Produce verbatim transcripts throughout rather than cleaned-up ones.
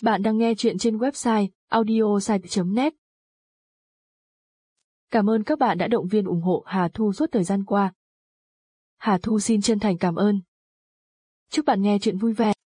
Bạn đang nghe chuyện trên website audiosite chấm net. Cảm ơn các bạn đã động viên ủng hộ Hà Thu suốt thời gian qua. Hà Thu xin chân thành cảm ơn. Chúc bạn nghe chuyện vui vẻ.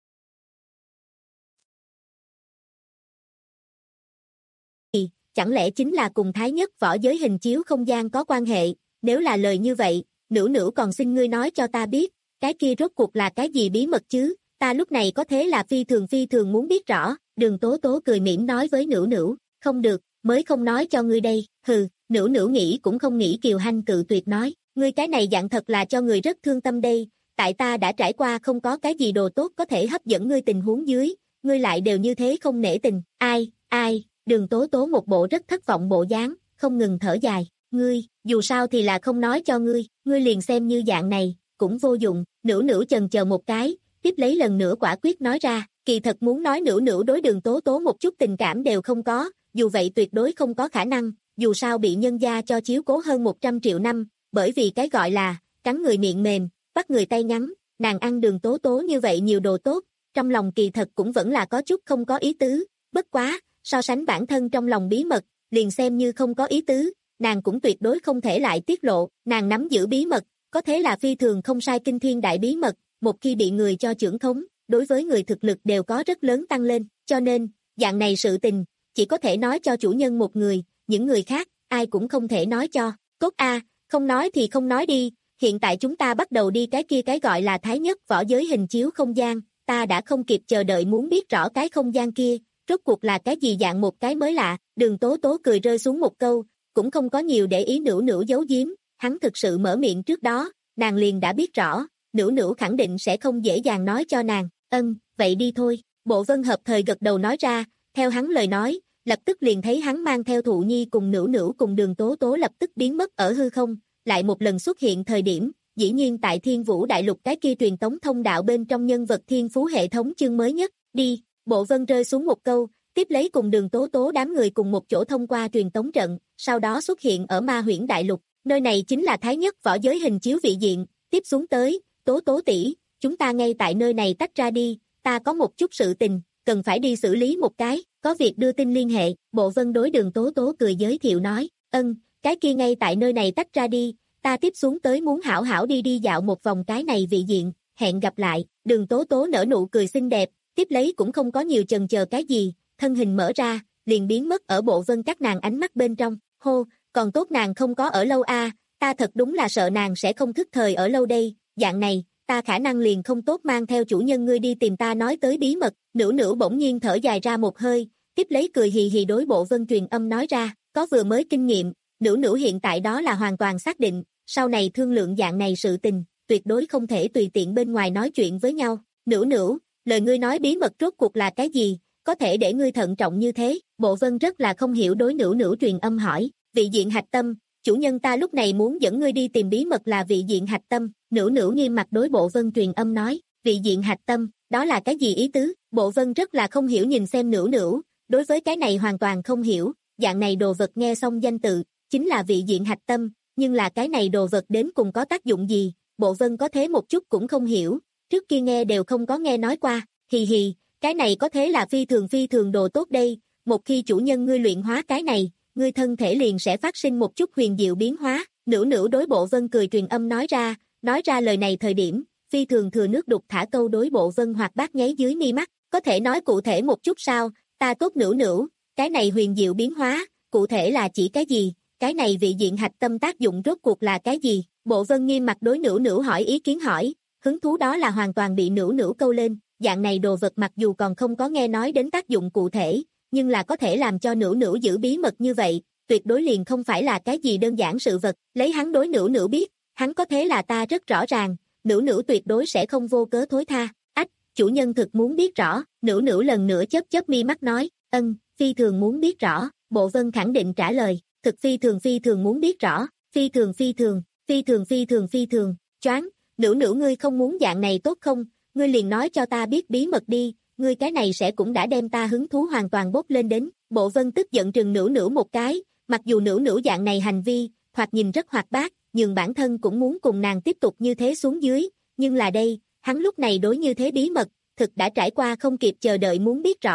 Chẳng lẽ chính là cùng Thái Nhất võ giới hình chiếu không gian có quan hệ? Nếu là lời như vậy, Nữu Nữu còn xin ngươi nói cho ta biết, cái kia rốt cuộc là cái gì bí mật chứ? Ta lúc này có thế là phi thường phi thường muốn biết rõ. Đường Tố Tố cười mỉm nói với Nữu Nữu, không được, mới không nói cho ngươi đây. Hừ, Nữu Nữu nghĩ cũng không nghĩ Kiều Hanh cự tuyệt nói, ngươi cái này dạng thật là cho người rất thương tâm đây. Tại ta đã trải qua không có cái gì đồ tốt có thể hấp dẫn ngươi tình huống dưới, ngươi lại đều như thế không nể tình. Ai, ai? Đường Tố Tố một bộ rất thất vọng bộ dáng, không ngừng thở dài, ngươi, dù sao thì là không nói cho ngươi, ngươi liền xem như dạng này, cũng vô dụng. Nữu Nữu chần chờ một cái, tiếp lấy lần nữa quả quyết nói ra, kỳ thật muốn nói Nữu Nữu đối Đường Tố Tố một chút tình cảm đều không có, dù vậy tuyệt đối không có khả năng, dù sao bị nhân gia cho chiếu cố hơn một trăm triệu năm, bởi vì cái gọi là, cắn người miệng mềm, bắt người tay ngắn, nàng ăn Đường Tố Tố như vậy nhiều đồ tốt, trong lòng kỳ thật cũng vẫn là có chút không có ý tứ, bất quá, so sánh bản thân trong lòng bí mật, liền xem như không có ý tứ, nàng cũng tuyệt đối không thể lại tiết lộ, nàng nắm giữ bí mật, có thế là phi thường không sai kinh thiên đại bí mật, một khi bị người cho trưởng khống, đối với người thực lực đều có rất lớn tăng lên, cho nên, dạng này sự tình, chỉ có thể nói cho chủ nhân một người, những người khác, ai cũng không thể nói cho. Cốt A, không nói thì không nói đi, hiện tại chúng ta bắt đầu đi cái kia cái gọi là Thái Nhất võ giới hình chiếu không gian, ta đã không kịp chờ đợi muốn biết rõ cái không gian kia, rốt cuộc là cái gì dạng một cái mới lạ. Đường Tố Tố cười rơi xuống một câu, cũng không có nhiều để ý Nữu Nữu giấu giếm, hắn thực sự mở miệng trước đó, nàng liền đã biết rõ, Nữu Nữu khẳng định sẽ không dễ dàng nói cho nàng, ân, vậy đi thôi. Bộ Vân hợp thời gật đầu nói ra, theo hắn lời nói, lập tức liền thấy hắn mang theo Thụ Nhi cùng Nữu Nữu cùng Đường Tố Tố lập tức biến mất ở hư không, lại một lần xuất hiện thời điểm, dĩ nhiên tại Thiên Vũ Đại Lục cái kia truyền tống thông đạo bên trong nhân vật thiên phú hệ thống chương mới nhất, đi. Bộ Vân rơi xuống một câu, tiếp lấy cùng Đường Tố Tố đám người cùng một chỗ thông qua truyền tống trận, sau đó xuất hiện ở Ma Huyễn Đại Lục, nơi này chính là Thái Nhất võ giới hình chiếu vị diện, tiếp xuống tới, Tố Tố tỷ, chúng ta ngay tại nơi này tách ra đi, ta có một chút sự tình, cần phải đi xử lý một cái, có việc đưa tin liên hệ. Bộ Vân đối Đường Tố Tố cười giới thiệu nói, ân, cái kia ngay tại nơi này tách ra đi, ta tiếp xuống tới muốn hảo hảo đi đi dạo một vòng cái này vị diện, hẹn gặp lại. Đường Tố Tố nở nụ cười xinh đẹp, tiếp lấy cũng không có nhiều chần chờ cái gì, thân hình mở ra, liền biến mất ở Bộ Vân các nàng ánh mắt bên trong. Hô, còn tốt nàng không có ở lâu a, ta thật đúng là sợ nàng sẽ không thức thời ở lâu đây, dạng này, ta khả năng liền không tốt mang theo chủ nhân ngươi đi tìm ta nói tới bí mật. Nữu Nữu bỗng nhiên thở dài ra một hơi, tiếp lấy cười hì hì đối Bộ Vân truyền âm nói ra, có vừa mới kinh nghiệm, Nữu Nữu hiện tại đó là hoàn toàn xác định, sau này thương lượng dạng này sự tình, tuyệt đối không thể tùy tiện bên ngoài nói chuyện với nhau. Nữu Nữu, lời ngươi nói bí mật rốt cuộc là cái gì, có thể để ngươi thận trọng như thế? Bộ Vân rất là không hiểu đối Nữu Nữu truyền âm hỏi, vị diện hạch tâm, chủ nhân ta lúc này muốn dẫn ngươi đi tìm bí mật là vị diện hạch tâm. Nữu Nữu nghiêm mặt đối Bộ Vân truyền âm nói, vị diện hạch tâm, đó là cái gì ý tứ? Bộ Vân rất là không hiểu nhìn xem Nữu Nữu, đối với cái này hoàn toàn không hiểu, dạng này đồ vật nghe xong danh tự, chính là vị diện hạch tâm, nhưng là cái này đồ vật đến cùng có tác dụng gì, Bộ Vân có thế một chút cũng không hiểu, trước kia nghe đều không có nghe nói qua, hì hì, cái này có thế là phi thường phi thường đồ tốt đây, một khi chủ nhân ngươi luyện hóa cái này, ngươi thân thể liền sẽ phát sinh một chút huyền diệu biến hóa. Nữu Nữu đối Bộ Vân cười truyền âm nói ra, nói ra lời này thời điểm, phi thường thừa nước đục thả câu đối Bộ Vân hoạt bát nháy dưới mi mắt, có thể nói cụ thể một chút sao? Ta tốt Nữu Nữu, cái này huyền diệu biến hóa, cụ thể là chỉ cái gì? Cái này vị diện hạch tâm tác dụng rốt cuộc là cái gì? Bộ Vân nghiêm mặt đối Nữu Nữu hỏi ý kiến hỏi, hứng thú đó là hoàn toàn bị Nữu Nữu câu lên, dạng này đồ vật mặc dù còn không có nghe nói đến tác dụng cụ thể, nhưng là có thể làm cho Nữu Nữu giữ bí mật như vậy, tuyệt đối liền không phải là cái gì đơn giản sự vật, lấy hắn đối Nữu Nữu biết, hắn có thế là ta rất rõ ràng, Nữu Nữu tuyệt đối sẽ không vô cớ thối tha. Ách, chủ nhân thực muốn biết rõ. Nữu Nữu lần nữa chớp chớp mi mắt nói, ân, phi thường muốn biết rõ. Bộ Vân khẳng định trả lời, thực phi thường phi thường muốn biết rõ, phi thường phi thường, phi thường phi thường phi thường. Choáng, Nữu Nữu ngươi không muốn dạng này tốt không, ngươi liền nói cho ta biết bí mật đi, ngươi cái này sẽ cũng đã đem ta hứng thú hoàn toàn bốc lên đến. Bộ Vân tức giận trừng Nữu Nữu một cái, mặc dù Nữu Nữu dạng này hành vi, thoạt nhìn rất hoạt bát, nhưng bản thân cũng muốn cùng nàng tiếp tục như thế xuống dưới, nhưng là đây, hắn lúc này đối như thế bí mật, thực đã trải qua không kịp chờ đợi muốn biết rõ.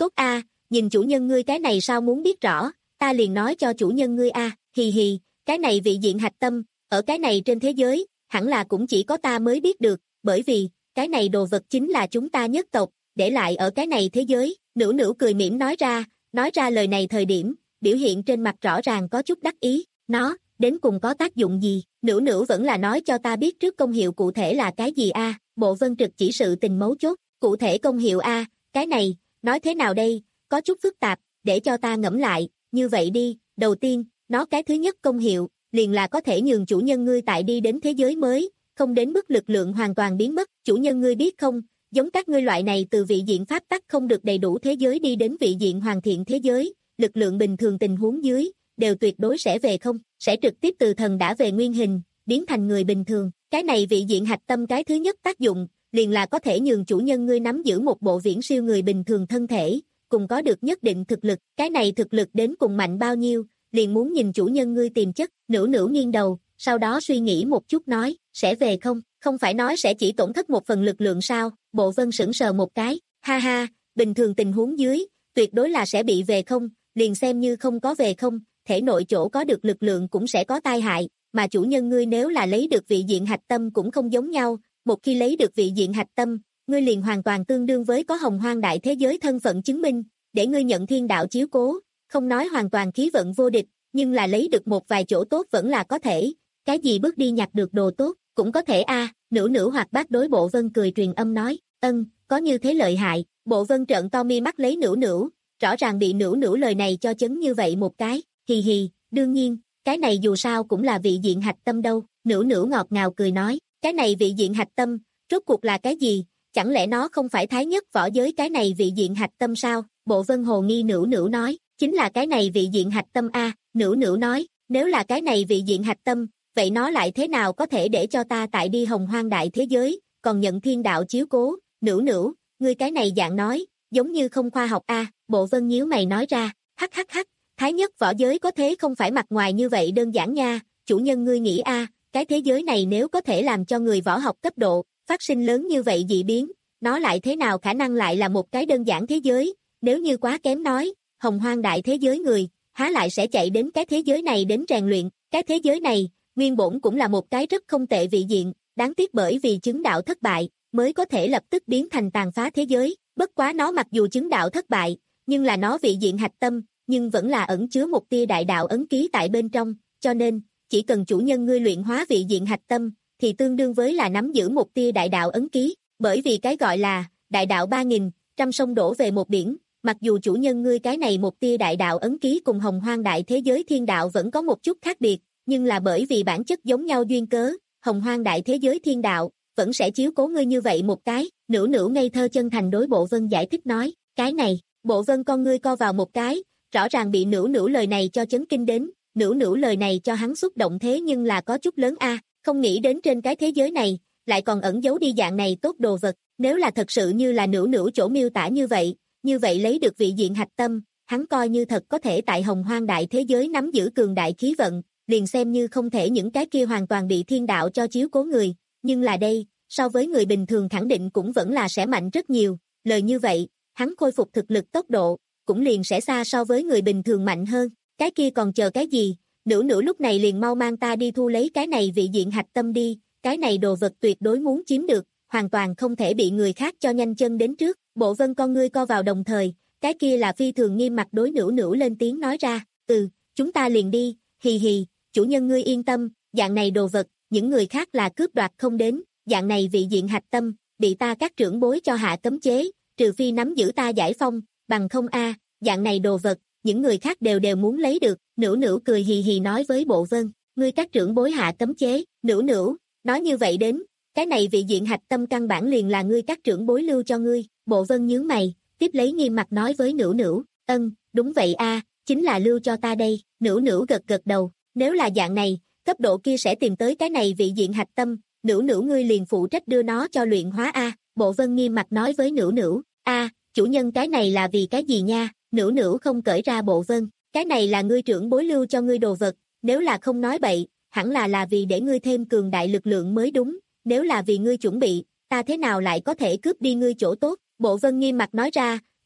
tốt a, nhìn chủ nhân ngươi cái này sao muốn biết rõ, ta liền nói cho chủ nhân ngươi a, hì hì, cái này vị diện hạch tâm, ở cái này trên thế giới, hẳn là cũng chỉ có ta mới biết được, bởi vì, cái này đồ vật chính là chúng ta nhất tộc, để lại ở cái này thế giới, Nữu Nữu cười mỉm nói ra, nói ra lời này thời điểm, biểu hiện trên mặt rõ ràng có chút đắc ý, nó, đến cùng có tác dụng gì, Nữu Nữu vẫn là nói cho ta biết trước công hiệu cụ thể là cái gì a, Bộ Vân Trực chỉ sự tình mấu chốt, cụ thể công hiệu a, cái này, nói thế nào đây, có chút phức tạp, để cho ta ngẫm lại, như vậy đi, đầu tiên, nó cái thứ nhất công hiệu, liền là có thể nhường chủ nhân ngươi tại đi đến thế giới mới, không đến mức lực lượng hoàn toàn biến mất, chủ nhân ngươi biết không, giống các ngươi loại này từ vị diện pháp tắc không được đầy đủ thế giới đi đến vị diện hoàn thiện thế giới, lực lượng bình thường tình huống dưới, đều tuyệt đối sẽ về không, sẽ trực tiếp từ thần đã về nguyên hình, biến thành người bình thường, cái này vị diện hạch tâm cái thứ nhất tác dụng, liền là có thể nhường chủ nhân ngươi nắm giữ một bộ viễn siêu người bình thường thân thể, cùng có được nhất định thực lực, cái này thực lực đến cùng mạnh bao nhiêu, liền muốn nhìn chủ nhân ngươi tiềm chất, Nữu Nữu nghiêng đầu, sau đó suy nghĩ một chút nói, sẽ về không, không phải nói sẽ chỉ tổn thất một phần lực lượng sao, Bộ Vân sững sờ một cái, ha ha, bình thường tình huống dưới, tuyệt đối là sẽ bị về không, liền xem như không có về không, thể nội chỗ có được lực lượng cũng sẽ có tai hại, mà chủ nhân ngươi nếu là lấy được vị diện hạch tâm cũng không giống nhau, một khi lấy được vị diện hạch tâm, ngươi liền hoàn toàn tương đương với có hồng hoang đại thế giới thân phận chứng minh, để ngươi nhận thiên đạo chiếu cố, không nói hoàn toàn khí vận vô địch, nhưng là lấy được một vài chỗ tốt vẫn là có thể, cái gì bước đi nhặt được đồ tốt, cũng có thể a, à, Nữu Nữu hoạt bát đối Bộ Vân cười truyền âm nói, ân, có như thế lợi hại, Bộ Vân trợn to mi mắt lấy Nữu Nữu, rõ ràng bị Nữu Nữu lời này cho chấn như vậy một cái, hì hì, đương nhiên, cái này dù sao cũng là vị diện hạch tâm đâu, Nữu Nữu ngọt ngào cười nói, cái này vị diện hạch tâm, rốt cuộc là cái gì, chẳng lẽ nó không phải thái nhất võ giới cái này vị diện hạch tâm sao, Bộ Vân hồ nghi Nữu Nữu nói, chính là cái này vị diện hạch tâm a, Nữu Nữu nói, nếu là cái này vị diện hạch tâm, vậy nó lại thế nào có thể để cho ta tại đi hồng hoang đại thế giới, còn nhận thiên đạo chiếu cố, Nữu Nữu, ngươi cái này dạng nói, giống như không khoa học a, Bộ Vân nhíu mày nói ra, hắc hắc hắc, thái nhất võ giới có thế không phải mặt ngoài như vậy đơn giản nha, chủ nhân ngươi nghĩ a, cái thế giới này nếu có thể làm cho người võ học cấp độ, phát sinh lớn như vậy dị biến, nó lại thế nào khả năng lại là một cái đơn giản thế giới, nếu như quá kém nói, hồng hoang đại thế giới người, há lại sẽ chạy đến cái thế giới này đến rèn luyện, cái thế giới này, nguyên bổn cũng là một cái rất không tệ vị diện, đáng tiếc bởi vì chứng đạo thất bại, mới có thể lập tức biến thành tàn phá thế giới, bất quá nó mặc dù chứng đạo thất bại, nhưng là nó vị diện hạch tâm, nhưng vẫn là ẩn chứa một tia đại đạo ấn ký tại bên trong, cho nên, chỉ cần chủ nhân ngươi luyện hóa vị diện hạch tâm, thì tương đương với là nắm giữ một tia đại đạo ấn ký, bởi vì cái gọi là, đại đạo ba nghìn, trăm sông đổ về một biển, mặc dù chủ nhân ngươi cái này một tia đại đạo ấn ký cùng hồng hoang đại thế giới thiên đạo vẫn có một chút khác biệt, nhưng là bởi vì bản chất giống nhau duyên cớ, hồng hoang đại thế giới thiên đạo, vẫn sẽ chiếu cố ngươi như vậy một cái, Nữu Nữu ngây thơ chân thành đối Bộ Vân giải thích nói, cái này, Bộ Vân con ngươi co vào một cái, rõ ràng bị Nữu Nữu lời này cho chấn kinh đến, Nữu Nữu lời này cho hắn xúc động thế nhưng là có chút lớn a, không nghĩ đến trên cái thế giới này, lại còn ẩn giấu đi dạng này tốt đồ vật, nếu là thật sự như là Nữu Nữu chỗ miêu tả như vậy, như vậy lấy được vị diện hạch tâm, hắn coi như thật có thể tại hồng hoang đại thế giới nắm giữ cường đại khí vận, liền xem như không thể những cái kia hoàn toàn bị thiên đạo cho chiếu cố người, nhưng là đây, so với người bình thường khẳng định cũng vẫn là sẽ mạnh rất nhiều, lời như vậy, hắn khôi phục thực lực tốc độ, cũng liền sẽ xa so với người bình thường mạnh hơn, cái kia còn chờ cái gì, Nữu Nữu lúc này liền mau mang ta đi thu lấy cái này vị diện hạch tâm đi, cái này đồ vật tuyệt đối muốn chiếm được, hoàn toàn không thể bị người khác cho nhanh chân đến trước, Bộ Vân con ngươi co vào đồng thời, cái kia là phi thường nghiêm mặt đối Nữu Nữu lên tiếng nói ra, ừ, chúng ta liền đi, hì hì, chủ nhân ngươi yên tâm, dạng này đồ vật, những người khác là cướp đoạt không đến, dạng này vị diện hạch tâm, bị ta các trưởng bối cho hạ cấm chế, trừ phi nắm giữ ta giải phong, bằng không a, dạng này đồ vật, những người khác đều đều muốn lấy được, Nữu Nữu cười hì hì nói với Bộ Vân, ngươi các trưởng bối hạ cấm chế, Nữu Nữu, nói như vậy đến, cái này vị diện hạch tâm căn bản liền là ngươi các trưởng bối lưu cho ngươi, Bộ Vân nhướng mày, tiếp lấy nghiêm mặt nói với Nữu Nữu, ân, đúng vậy a, chính là lưu cho ta đây, Nữu Nữu gật gật đầu, nếu là dạng này, cấp độ kia sẽ tìm tới cái này vị diện hạch tâm, Nữu Nữu ngươi liền phụ trách đưa nó cho luyện hóa a, Bộ Vân nghiêm mặt nói với Nữu Nữu, a, chủ nhân cái này là vì cái gì nha, Nữu Nữu không cởi ra Bộ Vân, cái này là ngươi trưởng bối lưu cho ngươi đồ vật, nếu là không nói bậy, hẳn là là vì để ngươi thêm cường đại lực lượng mới đúng, nếu là vì ngươi chuẩn bị, ta thế nào lại có thể cướp đi ngươi chỗ tốt, Bộ Vân nghiêm mặt nói ra,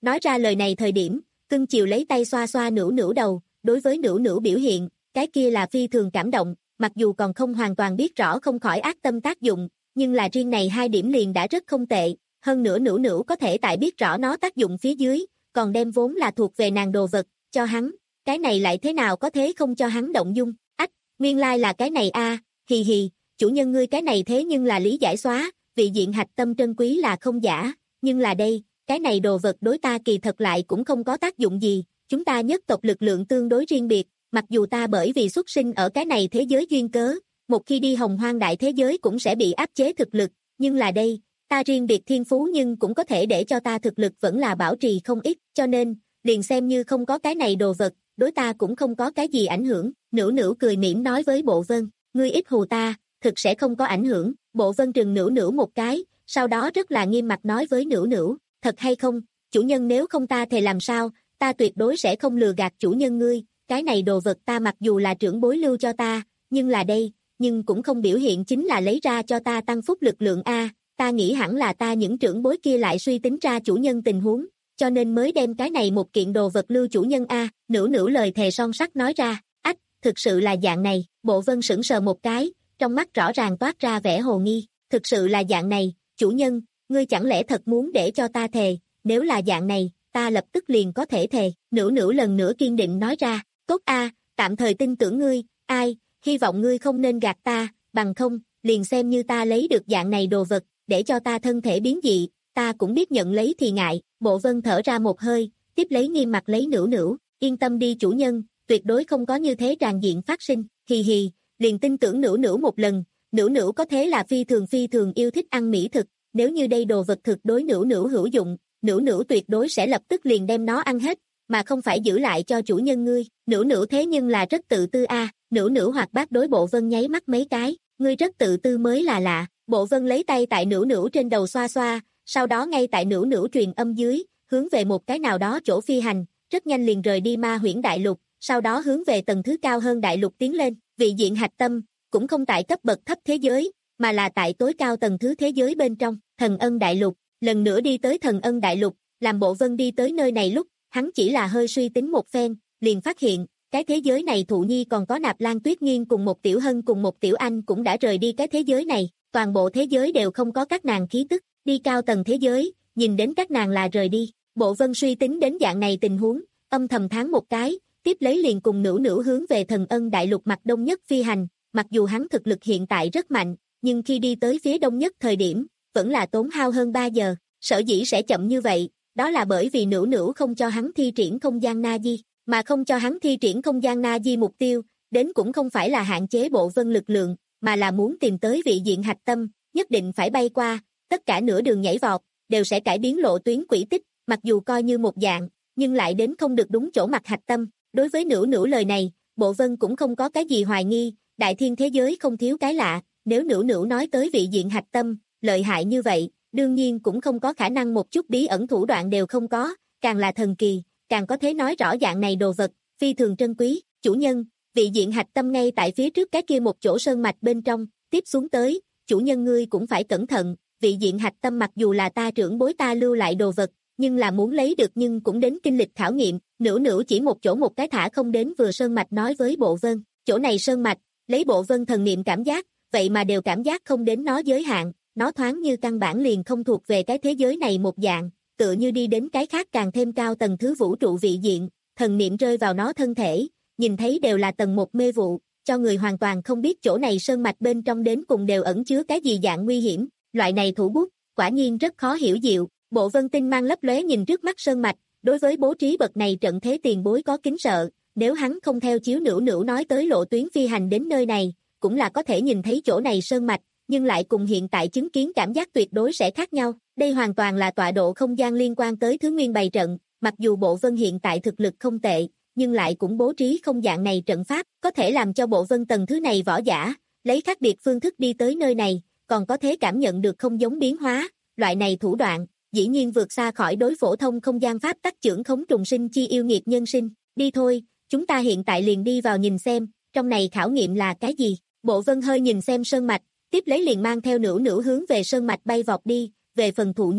Nói ra lời này thời điểm, cưng chiều lấy tay xoa xoa Nữu Nữu đầu, đối với Nữu Nữu biểu hiện, cái kia là phi thường cảm động, mặc dù còn không hoàn toàn biết rõ không khỏi ác tâm tác dụng, nhưng là riêng này hai điểm liền đã rất không tệ, hơn nữa Nữu Nữu có thể tại biết rõ nó tác dụng phía dưới, còn đem vốn là thuộc về nàng đồ vật, cho hắn, cái này lại thế nào có thế không cho hắn động dung, ách, nguyên lai là cái này a, hì hì, chủ nhân ngươi cái này thế nhưng là lý giải xóa, vị diện hạch tâm trân quý là không giả, nhưng là đây, cái này đồ vật đối ta kỳ thật lại cũng không có tác dụng gì, chúng ta nhất tộc lực lượng tương đối riêng biệt, mặc dù ta bởi vì xuất sinh ở cái này thế giới duyên cớ, một khi đi hồng hoang đại thế giới cũng sẽ bị áp chế thực lực, nhưng là đây, ta riêng biệt thiên phú nhưng cũng có thể để cho ta thực lực vẫn là bảo trì không ít, cho nên, liền xem như không có cái này đồ vật, đối ta cũng không có cái gì ảnh hưởng, Nữu Nữu cười mỉm nói với Bộ Vân, ngươi ít hù ta, thực sẽ không có ảnh hưởng, Bộ Vân trừng Nữu Nữu một cái, sau đó rất là nghiêm mặt nói với Nữu Nữu, thật hay không, chủ nhân nếu không ta thì làm sao, ta tuyệt đối sẽ không lừa gạt chủ nhân ngươi, cái này đồ vật ta mặc dù là trưởng bối lưu cho ta, nhưng là đây, nhưng cũng không biểu hiện chính là lấy ra cho ta tăng phúc lực lượng a, ta nghĩ hẳn là ta những trưởng bối kia lại suy tính ra chủ nhân tình huống, cho nên mới đem cái này một kiện đồ vật lưu chủ nhân a, Nữu Nữu lời thề son sắt nói ra, ách, thực sự là dạng này, Bộ Vân sững sờ một cái, trong mắt rõ ràng toát ra vẻ hồ nghi, thực sự là dạng này, chủ nhân, ngươi chẳng lẽ thật muốn để cho ta thề, nếu là dạng này, ta lập tức liền có thể thề, Nữu Nữu lần nữa kiên định nói ra, tốt a, tạm thời tin tưởng ngươi, ai, hy vọng ngươi không nên gạt ta, bằng không, liền xem như ta lấy được dạng này đồ vật, để cho ta thân thể biến dị, ta cũng biết nhận lấy thì ngại, Bộ Vân thở ra một hơi, tiếp lấy nghiêm mặt lấy Nữu Nữu, yên tâm đi chủ nhân, tuyệt đối không có như thế tràn diện phát sinh, hì hì, liền tin tưởng Nữu Nữu một lần, Nữu Nữu có thế là phi thường phi thường yêu thích ăn mỹ thực, nếu như đây đồ vật thực đối Nữu Nữu hữu dụng, Nữu Nữu tuyệt đối sẽ lập tức liền đem nó ăn hết, mà không phải giữ lại cho chủ nhân ngươi, Nữu Nữu thế nhưng là rất tự tư a, Nữu Nữu hoạt bát đối Bộ Vân nháy mắt mấy cái, ngươi rất tự tư mới là lạ, Bộ Vân lấy tay tại Nữu Nữu trên đầu xoa xoa, sau đó ngay tại Nữu Nữu truyền âm dưới, hướng về một cái nào đó chỗ phi hành, rất nhanh liền rời đi Ma Huyễn Đại Lục, sau đó hướng về tầng thứ cao hơn đại lục tiến lên, vị diện hạch tâm, cũng không tại cấp bậc thấp thế giới, mà là tại tối cao tầng thứ thế giới bên trong, Thần Ân Đại Lục, lần nữa đi tới Thần Ân Đại Lục, làm Bộ Vân đi tới nơi này lúc, hắn chỉ là hơi suy tính một phen, liền phát hiện, cái thế giới này Thụ Nhi còn có Nạp Lan Tuyết Nghiên cùng một Tiểu Hân cùng một Tiểu Anh cũng đã rời đi cái thế giới này, toàn bộ thế giới đều không có các nàng khí tức, đi cao tầng thế giới, nhìn đến các nàng là rời đi, Bộ Vân suy tính đến dạng này tình huống, âm thầm thán một cái, tiếp lấy liền cùng Nữu Nữu hướng về Thần Ân Đại Lục mặt đông nhất phi hành, mặc dù hắn thực lực hiện tại rất mạnh, nhưng khi đi tới phía đông nhất thời điểm, vẫn là tốn hao hơn ba giờ, sở dĩ sẽ chậm như vậy, đó là bởi vì Nữu Nữu không cho hắn thi triển không gian na di, mà không cho hắn thi triển không gian na di mục tiêu, đến cũng không phải là hạn chế Bộ Vân lực lượng, mà là muốn tìm tới vị diện hạch tâm, nhất định phải bay qua, tất cả nửa đường nhảy vọt, đều sẽ cải biến lộ tuyến quỹ tích, mặc dù coi như một dạng, nhưng lại đến không được đúng chỗ mặt hạch tâm. Đối với Nữu Nữu lời này, Bộ Vân cũng không có cái gì hoài nghi, đại thiên thế giới không thiếu cái lạ, nếu Nữu Nữu nói tới vị diện hạch tâm, lợi hại như vậy, đương nhiên cũng không có khả năng một chút bí ẩn thủ đoạn đều không có, càng là thần kỳ, càng có thể nói rõ dạng này đồ vật, phi thường trân quý, chủ nhân, vị diện hạch tâm ngay tại phía trước cái kia một chỗ sơn mạch bên trong, tiếp xuống tới, chủ nhân ngươi cũng phải cẩn thận, vị diện hạch tâm mặc dù là ta trưởng bối ta lưu lại đồ vật, nhưng là muốn lấy được nhưng cũng đến kinh lịch khảo nghiệm, Nữu Nữu chỉ một chỗ một cái thả không đến vừa sơn mạch nói với Bộ Vân, chỗ này sơn mạch, lấy Bộ Vân thần niệm cảm giác, vậy mà đều cảm giác không đến nó giới hạn, nó thoáng như căn bản liền không thuộc về cái thế giới này một dạng, tựa như đi đến cái khác càng thêm cao tầng thứ vũ trụ vị diện, thần niệm rơi vào nó thân thể, nhìn thấy đều là tầng một mê vụ, cho người hoàn toàn không biết chỗ này sơn mạch bên trong đến cùng đều ẩn chứa cái gì dạng nguy hiểm, loại này thủ bút, quả nhiên rất khó hiểu diệu. Bộ Vân tinh mang lấp lóe nhìn trước mắt sơn mạch, đối với bố trí bậc này trận thế tiền bối có kính sợ, nếu hắn không theo chiếu Nữu Nữu nói tới lộ tuyến phi hành đến nơi này, cũng là có thể nhìn thấy chỗ này sơn mạch, nhưng lại cùng hiện tại chứng kiến cảm giác tuyệt đối sẽ khác nhau, đây hoàn toàn là tọa độ không gian liên quan tới thứ nguyên bày trận, mặc dù Bộ Vân hiện tại thực lực không tệ, nhưng lại cũng bố trí không dạng này trận pháp, có thể làm cho Bộ Vân tầng thứ này võ giả, lấy khác biệt phương thức đi tới nơi này, còn có thể cảm nhận được không giống biến hóa, loại này thủ đoạn dĩ nhiên vượt xa khỏi đối phổ thông không gian pháp tắc trưởng khống trùng sinh chi yêu nghiệt nhân sinh, đi thôi, chúng ta hiện tại liền đi vào nhìn xem, trong này khảo nghiệm là cái gì, Bộ Vân hơi nhìn xem sơn mạch, tiếp lấy liền mang theo Nữu Nữu hướng về sơn mạch bay vọt đi, về phần Thụ Nhi,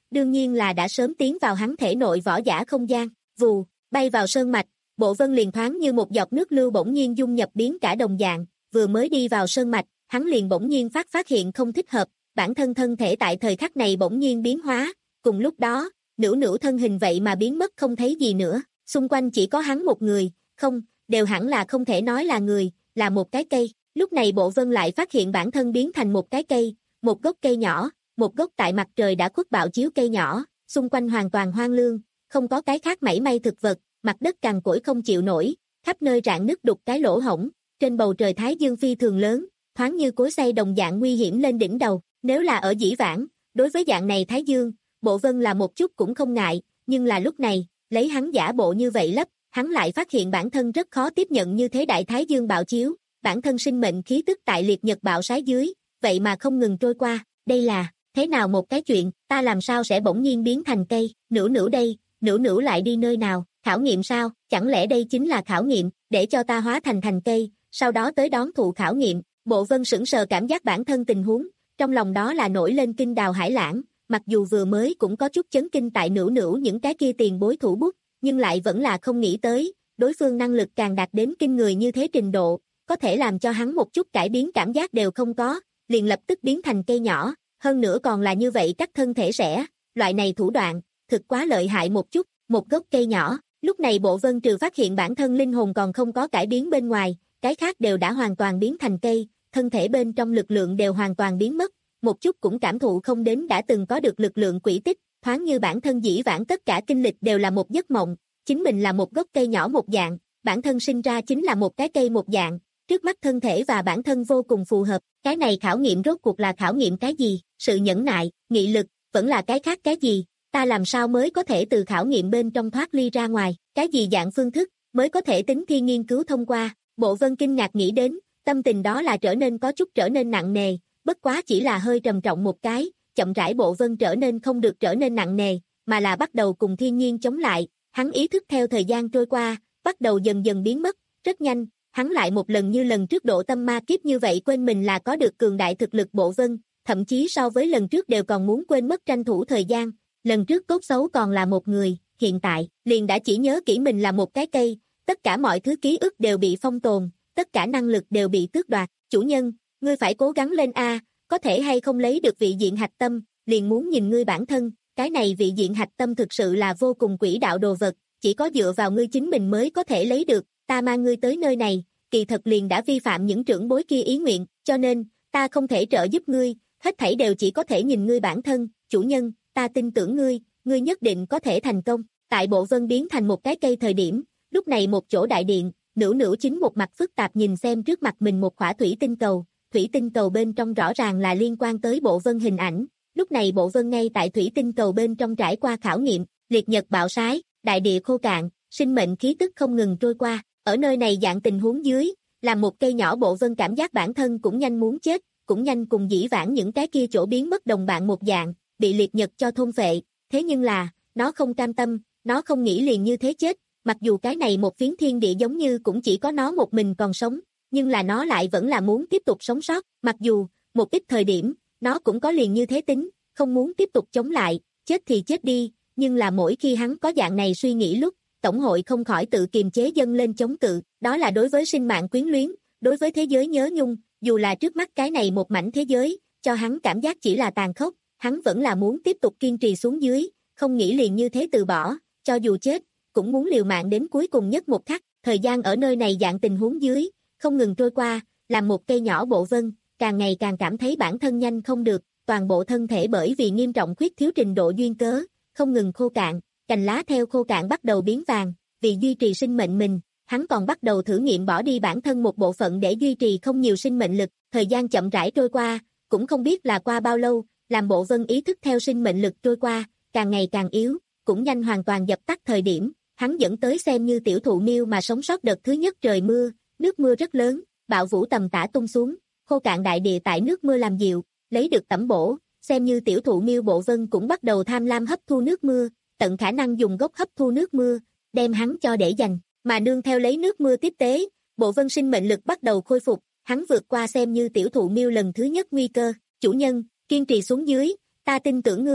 đương nhiên là đã sớm tiến vào hắn thể nội võ giả không gian, vù, bay vào sơn mạch, Bộ Vân liền thoáng như một giọt nước lưu bỗng nhiên dung nhập biến cả đồng dạng, vừa mới đi vào sơn mạch, hắn liền bỗng nhiên phát phát hiện không thích hợp, bản thân thân thể tại thời khắc này bỗng nhiên biến hóa, cùng lúc đó, Nữu Nữu thân hình vậy mà biến mất không thấy gì nữa, xung quanh chỉ có hắn một người, không, đều hẳn là không thể nói là người, là một cái cây, lúc này Bộ Vân lại phát hiện bản thân biến thành một cái cây, một gốc cây nhỏ, một gốc tại mặt trời đã khuất bạo chiếu cây nhỏ, xung quanh hoàn toàn hoang lương, không có cái khác mảy may thực vật, mặt đất cằn cỗi không chịu nổi, khắp nơi rạn nứt đục cái lỗ hổng, trên bầu trời thái dương phi thường lớn, thoáng như cối xay đồng dạng nguy hiểm lên đỉnh đầu, nếu là ở dĩ vãng, đối với dạng này thái dương, Bộ Vân là một chút cũng không ngại, nhưng là lúc này, lấy hắn giả bộ như vậy lấp, hắn lại phát hiện bản thân rất khó tiếp nhận như thế đại thái dương bạo chiếu, bản thân sinh mệnh khí tức tại liệt nhật bạo sái dưới, vậy mà không ngừng trôi qua, đây là, thế nào một cái chuyện, ta làm sao sẽ bỗng nhiên biến thành cây, Nữu Nữu đây, Nữu Nữu lại đi nơi nào, khảo nghiệm sao, chẳng lẽ đây chính là khảo nghiệm, để cho ta hóa thành thành cây, sau đó tới đón thụ khảo nghiệm, Bộ Vân sững sờ cảm giác bản thân tình huống, trong lòng đó là nổi lên kinh đào hải lãng, mặc dù vừa mới cũng có chút chấn kinh tại Nữu Nữu những cái kia tiền bối thủ bút, nhưng lại vẫn là không nghĩ tới, đối phương năng lực càng đạt đến kinh người như thế trình độ, có thể làm cho hắn một chút cải biến cảm giác đều không có, liền lập tức biến thành cây nhỏ, hơn nữa còn là như vậy cắt thân thể rẽ, loại này thủ đoạn, thực quá lợi hại một chút, một gốc cây nhỏ, lúc này Bộ Vân trừ phát hiện bản thân linh hồn còn không có cải biến bên ngoài, cái khác đều đã hoàn toàn biến thành cây, thân thể bên trong lực lượng đều hoàn toàn biến mất, một chút cũng cảm thụ không đến đã từng có được lực lượng quỹ tích, thoáng như bản thân dĩ vãng tất cả kinh lịch đều là một giấc mộng, chính mình là một gốc cây nhỏ một dạng, bản thân sinh ra chính là một cái cây một dạng, trước mắt thân thể và bản thân vô cùng phù hợp, cái này khảo nghiệm rốt cuộc là khảo nghiệm cái gì, sự nhẫn nại, nghị lực, vẫn là cái khác cái gì, ta làm sao mới có thể từ khảo nghiệm bên trong thoát ly ra ngoài, cái gì dạng phương thức, mới có thể tính thi nghiên cứu thông qua, Bộ Vân kinh ngạc nghĩ đến, tâm tình đó là trở nên có chút trở nên nặng nề, bất quá chỉ là hơi trầm trọng một cái, chậm rãi Bộ Vân trở nên không được trở nên nặng nề, mà là bắt đầu cùng thiên nhiên chống lại, hắn ý thức theo thời gian trôi qua, bắt đầu dần dần biến mất, rất nhanh, hắn lại một lần như lần trước độ tâm ma kiếp như vậy quên mình là có được cường đại thực lực Bộ Vân, thậm chí so với lần trước đều còn muốn quên mất tranh thủ thời gian, lần trước tốt xấu còn là một người, hiện tại, liền đã chỉ nhớ kỹ mình là một cái cây, tất cả mọi thứ ký ức đều bị phong tồn, tất cả năng lực đều bị tước đoạt, chủ nhân, ngươi phải cố gắng lên a, có thể hay không lấy được vị diện hạch tâm, liền muốn nhìn ngươi bản thân, cái này vị diện hạch tâm thực sự là vô cùng quỷ đạo đồ vật, chỉ có dựa vào ngươi chính mình mới có thể lấy được, ta mang ngươi tới nơi này, kỳ thật liền đã vi phạm những trưởng bối kia ý nguyện, cho nên, ta không thể trợ giúp ngươi, hết thảy đều chỉ có thể nhìn ngươi bản thân, chủ nhân, ta tin tưởng ngươi, ngươi nhất định có thể thành công, tại Bộ Vân biến thành một cái cây thời điểm, lúc này một chỗ đại điện, Nữu Nữu chính một mặt phức tạp nhìn xem trước mặt mình một khỏa thủy tinh cầu, thủy tinh cầu bên trong rõ ràng là liên quan tới Bộ Vân hình ảnh, lúc này Bộ Vân ngay tại thủy tinh cầu bên trong trải qua khảo nghiệm, liệt nhật bạo sái, đại địa khô cạn, sinh mệnh khí tức không ngừng trôi qua, ở nơi này dạng tình huống dưới, làm một cây nhỏ Bộ Vân cảm giác bản thân cũng nhanh muốn chết, cũng nhanh cùng dĩ vãng những cái kia chỗ biến mất đồng bạn một dạng, bị liệt nhật cho thôn phệ, thế nhưng là, nó không cam tâm, nó không nghĩ liền như thế chết, mặc dù cái này một phiến thiên địa giống như cũng chỉ có nó một mình còn sống, nhưng là nó lại vẫn là muốn tiếp tục sống sót, mặc dù, một ít thời điểm, nó cũng có liền như thế tính, không muốn tiếp tục chống lại, chết thì chết đi, nhưng là mỗi khi hắn có dạng này suy nghĩ lúc, Tổng hội không khỏi tự kiềm chế dâng lên chống cự, đó là đối với sinh mạng quyến luyến, đối với thế giới nhớ nhung, dù là trước mắt cái này một mảnh thế giới, cho hắn cảm giác chỉ là tàn khốc, hắn vẫn là muốn tiếp tục kiên trì xuống dưới, không nghĩ liền như thế từ bỏ, cho dù chết, cũng muốn liều mạng đến cuối cùng nhất một khắc, thời gian ở nơi này dạng tình huống dưới, không ngừng trôi qua, làm một cây nhỏ Bộ Vân, càng ngày càng cảm thấy bản thân nhanh không được, toàn bộ thân thể bởi vì nghiêm trọng khuyết thiếu trình độ duyên cớ, không ngừng khô cạn, cành lá theo khô cạn bắt đầu biến vàng, vì duy trì sinh mệnh mình, hắn còn bắt đầu thử nghiệm bỏ đi bản thân một bộ phận để duy trì không nhiều sinh mệnh lực, thời gian chậm rãi trôi qua, cũng không biết là qua bao lâu, làm Bộ Vân ý thức theo sinh mệnh lực trôi qua, càng ngày càng yếu, cũng nhanh hoàn toàn dập tắt thời điểm, hắn dẫn tới xem như tiểu thụ miêu mà sống sót đợt thứ nhất trời mưa, nước mưa rất lớn, bạo vũ tầm tã tung xuống, khô cạn đại địa tại nước mưa làm dịu, lấy được tẩm bổ, xem như tiểu thụ miêu Bộ Vân cũng bắt đầu tham lam hấp thu nước mưa, tận khả năng dùng gốc hấp thu nước mưa, đem hắn cho để dành, mà nương theo lấy nước mưa tiếp tế, Bộ Vân sinh mệnh lực bắt đầu khôi phục, hắn vượt qua xem như tiểu thụ miêu lần thứ nhất nguy cơ, chủ nhân, kiên trì xuống dưới, ta tin tưởng ngươi,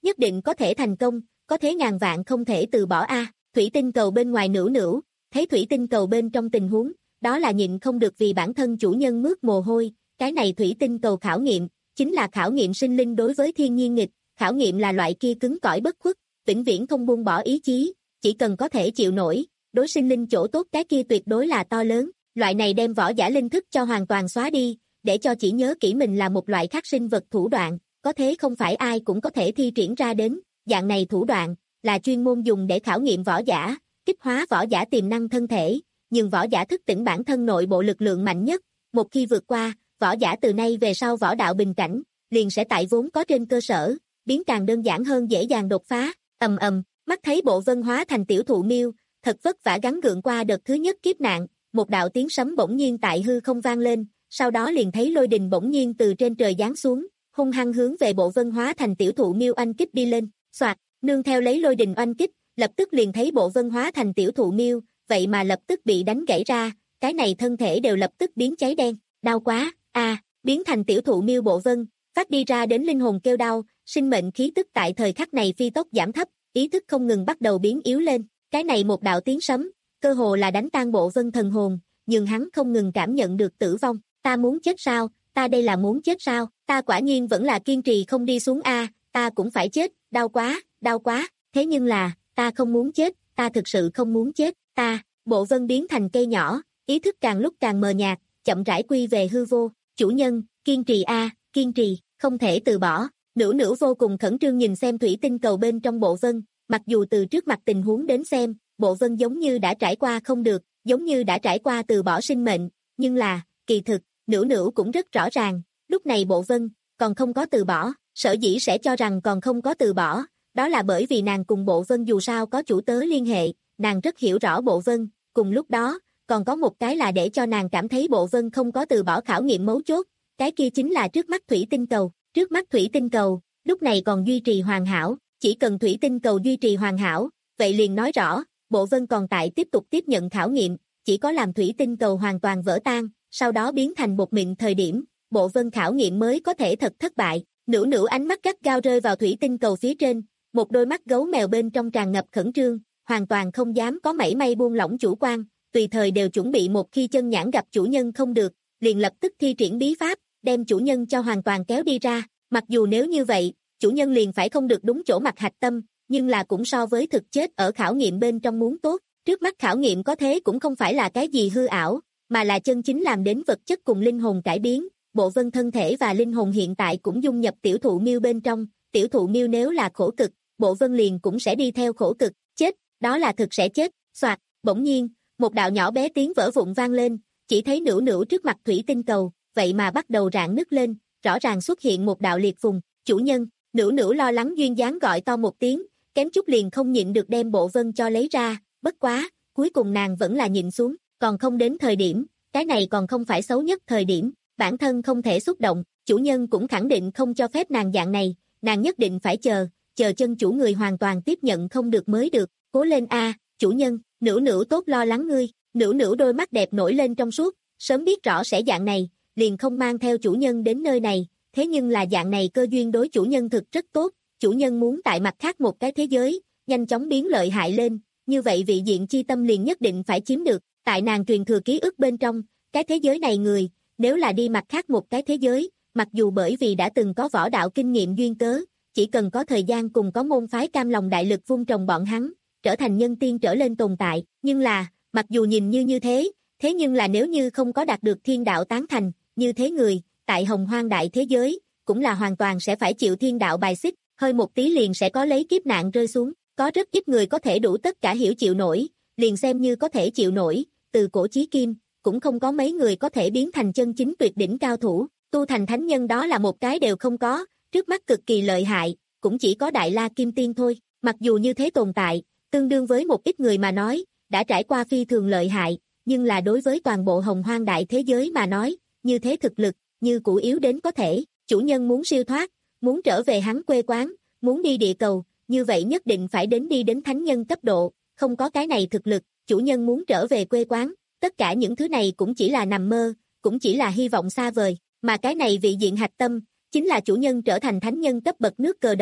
nhất định có thể thành công, có thế ngàn vạn không thể từ bỏ a. Thủy tinh cầu bên ngoài nửu nửu, thấy thủy tinh cầu bên trong tình huống, đó là nhịn không được vì bản thân chủ nhân mướt mồ hôi, cái này thủy tinh cầu khảo nghiệm, chính là khảo nghiệm sinh linh đối với thiên nhiên nghịch, khảo nghiệm là loại kia cứng cỏi bất khuất, vĩnh viễn không buông bỏ ý chí, chỉ cần có thể chịu nổi, đối sinh linh chỗ tốt cái kia tuyệt đối là to lớn, loại này đem võ giả linh thức cho hoàn toàn xóa đi, để cho chỉ nhớ kỹ mình là một loại khác sinh vật thủ đoạn, có thế không phải ai cũng có thể thi triển ra đến, dạng này thủ đoạn, là chuyên môn dùng để khảo nghiệm võ giả, kích hóa võ giả tiềm năng thân thể, nhưng võ giả thức tỉnh bản thân nội bộ lực lượng mạnh nhất, một khi vượt qua, võ giả từ nay về sau võ đạo bình cảnh, liền sẽ tại vốn có trên cơ sở, biến càng đơn giản hơn dễ dàng đột phá, ầm ầm, mắt thấy bộ vân hóa thành tiểu thụ miêu, thật vất vả gắng gượng qua đợt thứ nhất kiếp nạn, một đạo tiếng sấm bỗng nhiên tại hư không vang lên, sau đó liền thấy lôi đình bỗng nhiên từ trên trời giáng xuống, hung hăng hướng về bộ vân hóa thành tiểu thụ miêu oanh kích đi lên, soạt, nương theo lấy lôi đình oanh kích, lập tức liền thấy bộ vân hóa thành tiểu thụ miêu, vậy mà lập tức bị đánh gãy ra, cái này thân thể đều lập tức biến cháy đen, đau quá, a, biến thành tiểu thụ miêu bộ vân, phát đi ra đến linh hồn kêu đau, sinh mệnh khí tức tại thời khắc này phi tốc giảm thấp, ý thức không ngừng bắt đầu biến yếu lên, cái này một đạo tiếng sấm, cơ hồ là đánh tan bộ vân thần hồn, nhưng hắn không ngừng cảm nhận được tử vong, ta muốn chết sao, ta đây là muốn chết sao, ta quả nhiên vẫn là kiên trì không đi xuống a, ta cũng phải chết, đau quá, đau quá, thế nhưng là, ta không muốn chết, ta thực sự không muốn chết, ta, bộ vân biến thành cây nhỏ, ý thức càng lúc càng mờ nhạt, chậm rãi quy về hư vô, chủ nhân, kiên trì a, kiên trì, không thể từ bỏ, nửu nửu vô cùng khẩn trương nhìn xem thủy tinh cầu bên trong bộ vân, mặc dù từ trước mặt tình huống đến xem, bộ vân giống như đã trải qua không được, giống như đã trải qua từ bỏ sinh mệnh, nhưng là, kỳ thực, nửu nửu cũng rất rõ ràng, lúc này bộ vân, còn không có từ bỏ, sở dĩ sẽ cho rằng còn không có từ bỏ, đó là bởi vì nàng cùng bộ vân dù sao có chủ tớ liên hệ, nàng rất hiểu rõ bộ vân, cùng lúc đó, còn có một cái là để cho nàng cảm thấy bộ vân không có từ bỏ khảo nghiệm mấu chốt, cái kia chính là trước mắt thủy tinh cầu, trước mắt thủy tinh cầu, lúc này còn duy trì hoàn hảo, chỉ cần thủy tinh cầu duy trì hoàn hảo, vậy liền nói rõ, bộ vân còn tại tiếp tục tiếp nhận khảo nghiệm, chỉ có làm thủy tinh cầu hoàn toàn vỡ tan, sau đó biến thành bột mịn thời điểm, bộ vân khảo nghiệm mới có thể thật thất bại, nửu nửu ánh mắt gắt gao rơi vào thủy tinh cầu phía trên, một đôi mắt gấu mèo bên trong tràn ngập khẩn trương, hoàn toàn không dám có mảy may buông lỏng chủ quan, tùy thời đều chuẩn bị một khi chân nhãn gặp chủ nhân không được, liền lập tức thi triển bí pháp, đem chủ nhân cho hoàn toàn kéo đi ra, mặc dù nếu như vậy, chủ nhân liền phải không được đúng chỗ mặt hạch tâm, nhưng là cũng so với thực chết ở khảo nghiệm bên trong muốn tốt, trước mắt khảo nghiệm có thế cũng không phải là cái gì hư ảo, mà là chân chính làm đến vật chất cùng linh hồn cải biến, bộ vân thân thể và linh hồn hiện tại cũng dung nhập tiểu thụ miêu bên trong, tiểu thụ miêu nếu là khổ cực, bộ vân liền cũng sẽ đi theo khổ cực, chết, đó là thực sẽ chết, soạt, bỗng nhiên, một đạo nhỏ bé tiếng vỡ vụn vang lên, chỉ thấy nửu nửu trước mặt thủy tinh cầu, vậy mà bắt đầu rạn nứt lên, rõ ràng xuất hiện một đạo liệt vùng, chủ nhân, nửu nửu lo lắng duyên dáng gọi to một tiếng, kém chút liền không nhịn được đem bộ vân cho lấy ra, bất quá, cuối cùng nàng vẫn là nhịn xuống, còn không đến thời điểm, cái này còn không phải xấu nhất thời điểm, bản thân không thể xúc động, chủ nhân cũng khẳng định không cho phép nàng dạng này, nàng nhất định phải chờ, chờ chân chủ người hoàn toàn tiếp nhận không được mới được, cố lên a, chủ nhân, nửu nửu tốt lo lắng ngươi, nửu nửu đôi mắt đẹp nổi lên trong suốt, sớm biết rõ sẽ dạng này, liền không mang theo chủ nhân đến nơi này, thế nhưng là dạng này cơ duyên đối chủ nhân thực rất tốt, chủ nhân muốn tại mặt khác một cái thế giới, nhanh chóng biến lợi hại lên, như vậy vị diện chi tâm liền nhất định phải chiếm được, tại nàng truyền thừa ký ức bên trong, cái thế giới này người, nếu là đi mặt khác một cái thế giới, mặc dù bởi vì đã từng có võ đạo kinh nghiệm duyên cớ, chỉ cần có thời gian cùng có môn phái cam lòng đại lực vun trồng bọn hắn, trở thành nhân tiên trở lên tồn tại, nhưng là, mặc dù nhìn như như thế, thế nhưng là nếu như không có đạt được thiên đạo tán thành, như thế người, tại hồng hoang đại thế giới, cũng là hoàn toàn sẽ phải chịu thiên đạo bài xích, hơi một tí liền sẽ có lấy kiếp nạn rơi xuống, có rất ít người có thể đủ tất cả hiểu chịu nổi, liền xem như có thể chịu nổi, từ cổ chí kim, cũng không có mấy người có thể biến thành chân chính tuyệt đỉnh cao thủ, tu thành thánh nhân đó là một cái đều không có, trước mắt cực kỳ lợi hại, cũng chỉ có Đại La Kim Tiên thôi, mặc dù như thế tồn tại, tương đương với một ít người mà nói, đã trải qua phi thường lợi hại, nhưng là đối với toàn bộ hồng hoang đại thế giới mà nói, như thế thực lực, như cũ yếu đến có thể, chủ nhân muốn siêu thoát, muốn trở về hắn quê quán, muốn đi địa cầu, như vậy nhất định phải đến đi đến thánh nhân cấp độ, không có cái này thực lực, chủ nhân muốn trở về quê quán, tất cả những thứ này cũng chỉ là nằm mơ, cũng chỉ là hy vọng xa vời, mà cái này vị diện hạch tâm, chính là chủ nhân trở thành thánh nhân cấp bậc nước cờ đầu,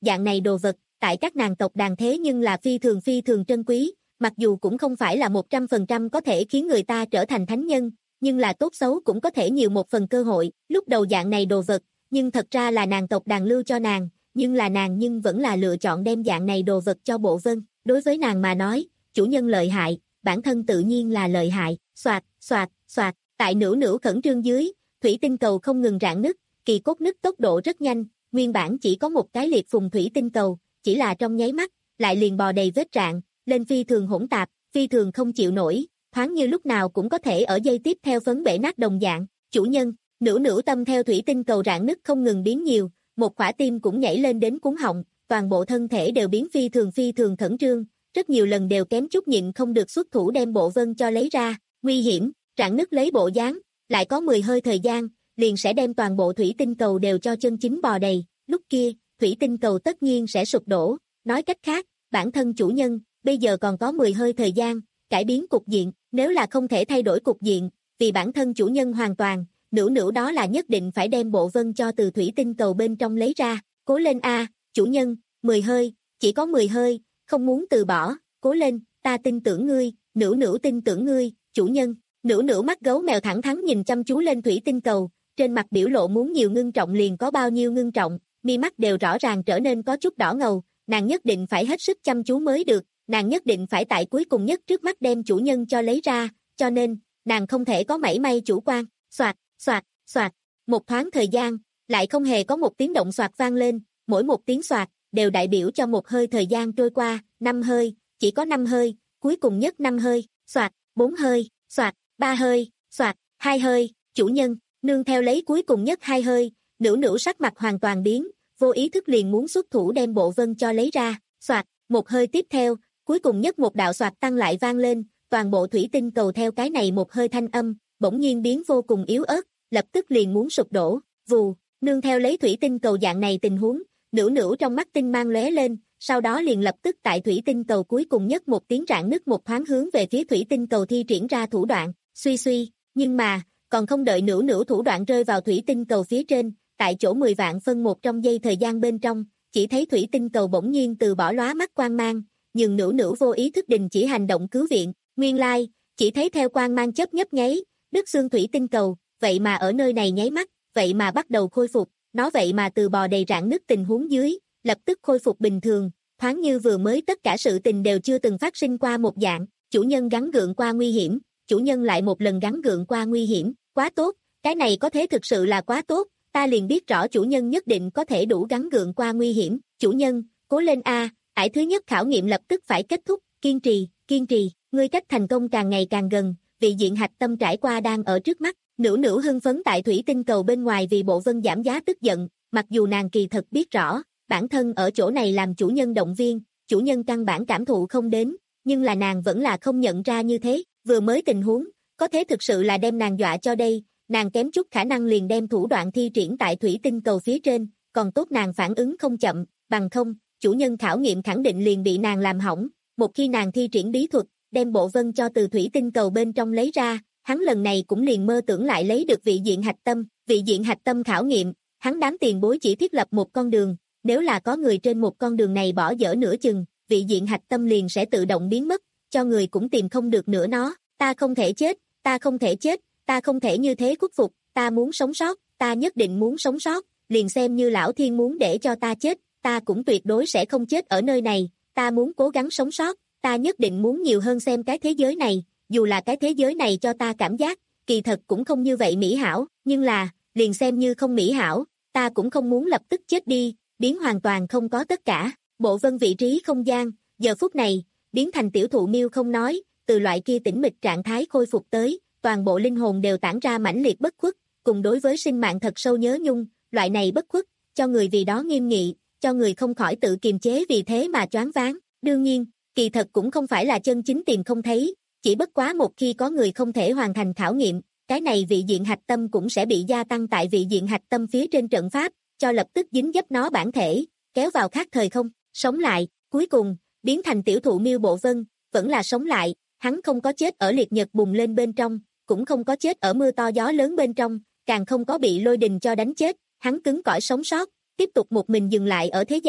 dạng này đồ vật, tại các nàng tộc đàn thế nhưng là phi thường phi thường trân quý, mặc dù cũng không phải là một trăm phần trăm có thể khiến người ta trở thành thánh nhân, nhưng là tốt xấu cũng có thể nhiều một phần cơ hội, lúc đầu dạng này đồ vật, nhưng thật ra là nàng tộc đàn lưu cho nàng, nhưng là nàng nhưng vẫn là lựa chọn đem dạng này đồ vật cho Bộ Vân, đối với nàng mà nói, chủ nhân lợi hại, bản thân tự nhiên là lợi hại, xoạt, xoạt, xoạt, tại nửu nửu khẩn trương dưới, thủy tinh cầu không ngừng rạn nứt, kỳ cốt nứt tốc độ rất nhanh, nguyên bản chỉ có một cái liệt phùng thủy tinh cầu, chỉ là trong nháy mắt, lại liền bò đầy vết rạn, lên phi thường hỗn tạp, phi thường không chịu nổi, thoáng như lúc nào cũng có thể ở giây tiếp theo phấn bể nát đồng dạng, chủ nhân, nửu nửu tâm theo thủy tinh cầu rạn nứt không ngừng biến nhiều, một quả tim cũng nhảy lên đến cuống họng, toàn bộ thân thể đều biến phi thường phi thường khẩn trương, rất nhiều lần đều kém chút nhịn không được xuất thủ đem Bộ Vân cho lấy ra, nguy hiểm, rạn nứt lấy bộ dáng, lại có mười hơi thời gian, liền sẽ đem toàn bộ thủy tinh cầu đều cho chân chính bò đầy, lúc kia, thủy tinh cầu tất nhiên sẽ sụp đổ, nói cách khác, bản thân chủ nhân, bây giờ còn có mười hơi thời gian, cải biến cục diện, nếu là không thể thay đổi cục diện, vì bản thân chủ nhân hoàn toàn, nửu nửu đó là nhất định phải đem Bộ Vân cho từ thủy tinh cầu bên trong lấy ra, cố lên a, chủ nhân, mười hơi, chỉ có mười hơi, không muốn từ bỏ, cố lên, ta tin tưởng ngươi, nửu nửu tin tưởng ngươi, chủ nhân, nửu nửu mắt gấu mèo thẳng thắn nhìn chăm chú lên thủy tinh cầu, trên mặt biểu lộ muốn nhiều ngưng trọng liền có bao nhiêu ngưng trọng, mi mắt đều rõ ràng trở nên có chút đỏ ngầu, nàng nhất định phải hết sức chăm chú mới được, nàng nhất định phải tại cuối cùng nhất trước mắt đem chủ nhân cho lấy ra, cho nên, nàng không thể có mảy may chủ quan, soạt, soạt, soạt, một thoáng thời gian, lại không hề có một tiếng động soạt vang lên, mỗi một tiếng soạt, đều đại biểu cho một hơi thời gian trôi qua, năm hơi, chỉ có năm hơi, cuối cùng nhất năm hơi, soạt, bốn hơi, soạt, ba hơi, soạt, hai hơi, chủ nhân, nương theo lấy cuối cùng nhất hai hơi, nửu nửu sắc mặt hoàn toàn biến, vô ý thức liền muốn xuất thủ đem Bộ Vân cho lấy ra, soạt, một hơi tiếp theo, cuối cùng nhất một đạo soạt tăng lại vang lên, toàn bộ thủy tinh cầu theo cái này một hơi thanh âm, bỗng nhiên biến vô cùng yếu ớt, lập tức liền muốn sụp đổ, vù, nương theo lấy thủy tinh cầu dạng này tình huống, nửu nửu trong mắt tinh mang lóe lên, sau đó liền lập tức tại thủy tinh cầu cuối cùng nhất một tiếng rạn nứt một thoáng hướng về phía thủy tinh cầu thi triển ra thủ đoạn, suy suy, nhưng mà, còn không đợi nửu nửu thủ đoạn rơi vào thủy tinh cầu phía trên, tại chỗ mười vạn phân một trong giây thời gian bên trong, chỉ thấy thủy tinh cầu bỗng nhiên từ bỏ lóa mắt quang mang, nhưng nửu nửu vô ý thức đình chỉ hành động cứu viện, nguyên lai, chỉ thấy theo quang mang chớp nhấp nháy, đứt xương thủy tinh cầu, vậy mà ở nơi này nháy mắt, vậy mà bắt đầu khôi phục, nó vậy mà từ bò đầy rạn nứt tình huống dưới, lập tức khôi phục bình thường, thoáng như vừa mới tất cả sự tình đều chưa từng phát sinh qua một dạng, chủ nhân gắng gượng qua nguy hiểm, chủ nhân lại một lần gắng gượng qua nguy hiểm, quá tốt, cái này có thế thực sự là quá tốt, ta liền biết rõ chủ nhân nhất định có thể đủ gắng gượng qua nguy hiểm, chủ nhân, cố lên a, ải thứ nhất khảo nghiệm lập tức phải kết thúc, kiên trì, kiên trì, ngươi cách thành công càng ngày càng gần, vị diện hạch tâm trải qua đang ở trước mắt, nửu nửu hưng phấn tại thủy tinh cầu bên ngoài vì Bộ Vân giảm giá tức giận, mặc dù nàng kỳ thật biết rõ, bản thân ở chỗ này làm chủ nhân động viên, chủ nhân căn bản cảm thụ không đến, nhưng là nàng vẫn là không nhận ra như thế, vừa mới tình huống, có thế thực sự là đem nàng dọa cho đây, nàng kém chút khả năng liền đem thủ đoạn thi triển tại thủy tinh cầu phía trên, còn tốt nàng phản ứng không chậm, bằng không, chủ nhân khảo nghiệm khẳng định liền bị nàng làm hỏng, một khi nàng thi triển bí thuật, đem Bộ Vân cho từ thủy tinh cầu bên trong lấy ra, hắn lần này cũng liền mơ tưởng lại lấy được vị diện hạch tâm, vị diện hạch tâm khảo nghiệm, hắn đám tiền bối chỉ thiết lập một con đường, nếu là có người trên một con đường này bỏ dở nửa chừng, vị diện hạch tâm liền sẽ tự động biến mất, cho người cũng tìm không được nữa nó, ta không thể chết, ta không thể chết, ta không thể như thế khuất phục, ta muốn sống sót, ta nhất định muốn sống sót, liền xem như lão thiên muốn để cho ta chết, ta cũng tuyệt đối sẽ không chết ở nơi này, ta muốn cố gắng sống sót, ta nhất định muốn nhiều hơn xem cái thế giới này, dù là cái thế giới này cho ta cảm giác, kỳ thật cũng không như vậy mỹ hảo, nhưng là, liền xem như không mỹ hảo, ta cũng không muốn lập tức chết đi, biến hoàn toàn không có tất cả, Bộ Vân vị trí không gian, giờ phút này, biến thành tiểu thụ miêu không nói, từ loại kia tĩnh mịch trạng thái khôi phục tới, toàn bộ linh hồn đều tản ra mãnh liệt bất khuất, cùng đối với sinh mạng thật sâu nhớ nhung, loại này bất khuất, cho người vì đó nghiêm nghị, cho người không khỏi tự kiềm chế vì thế mà choáng váng, đương nhiên, kỳ thật cũng không phải là chân chính tìm không thấy, chỉ bất quá một khi có người không thể hoàn thành khảo nghiệm, cái này vị diện hạch tâm cũng sẽ bị gia tăng tại vị diện hạch tâm phía trên trận pháp, cho lập tức dính dấp nó bản thể, kéo vào khác thời không, sống lại, cuối cùng, biến thành tiểu thụ miêu Bộ Vân, vẫn là sống lại, hắn không có chết ở liệt nhật bùng lên bên trong, cũng không có chết ở mưa to gió lớn bên trong, càng không có bị lôi đình cho đánh chết, hắn cứng cỏi sống sót, tiếp tục một mình dừng lại ở thế gian,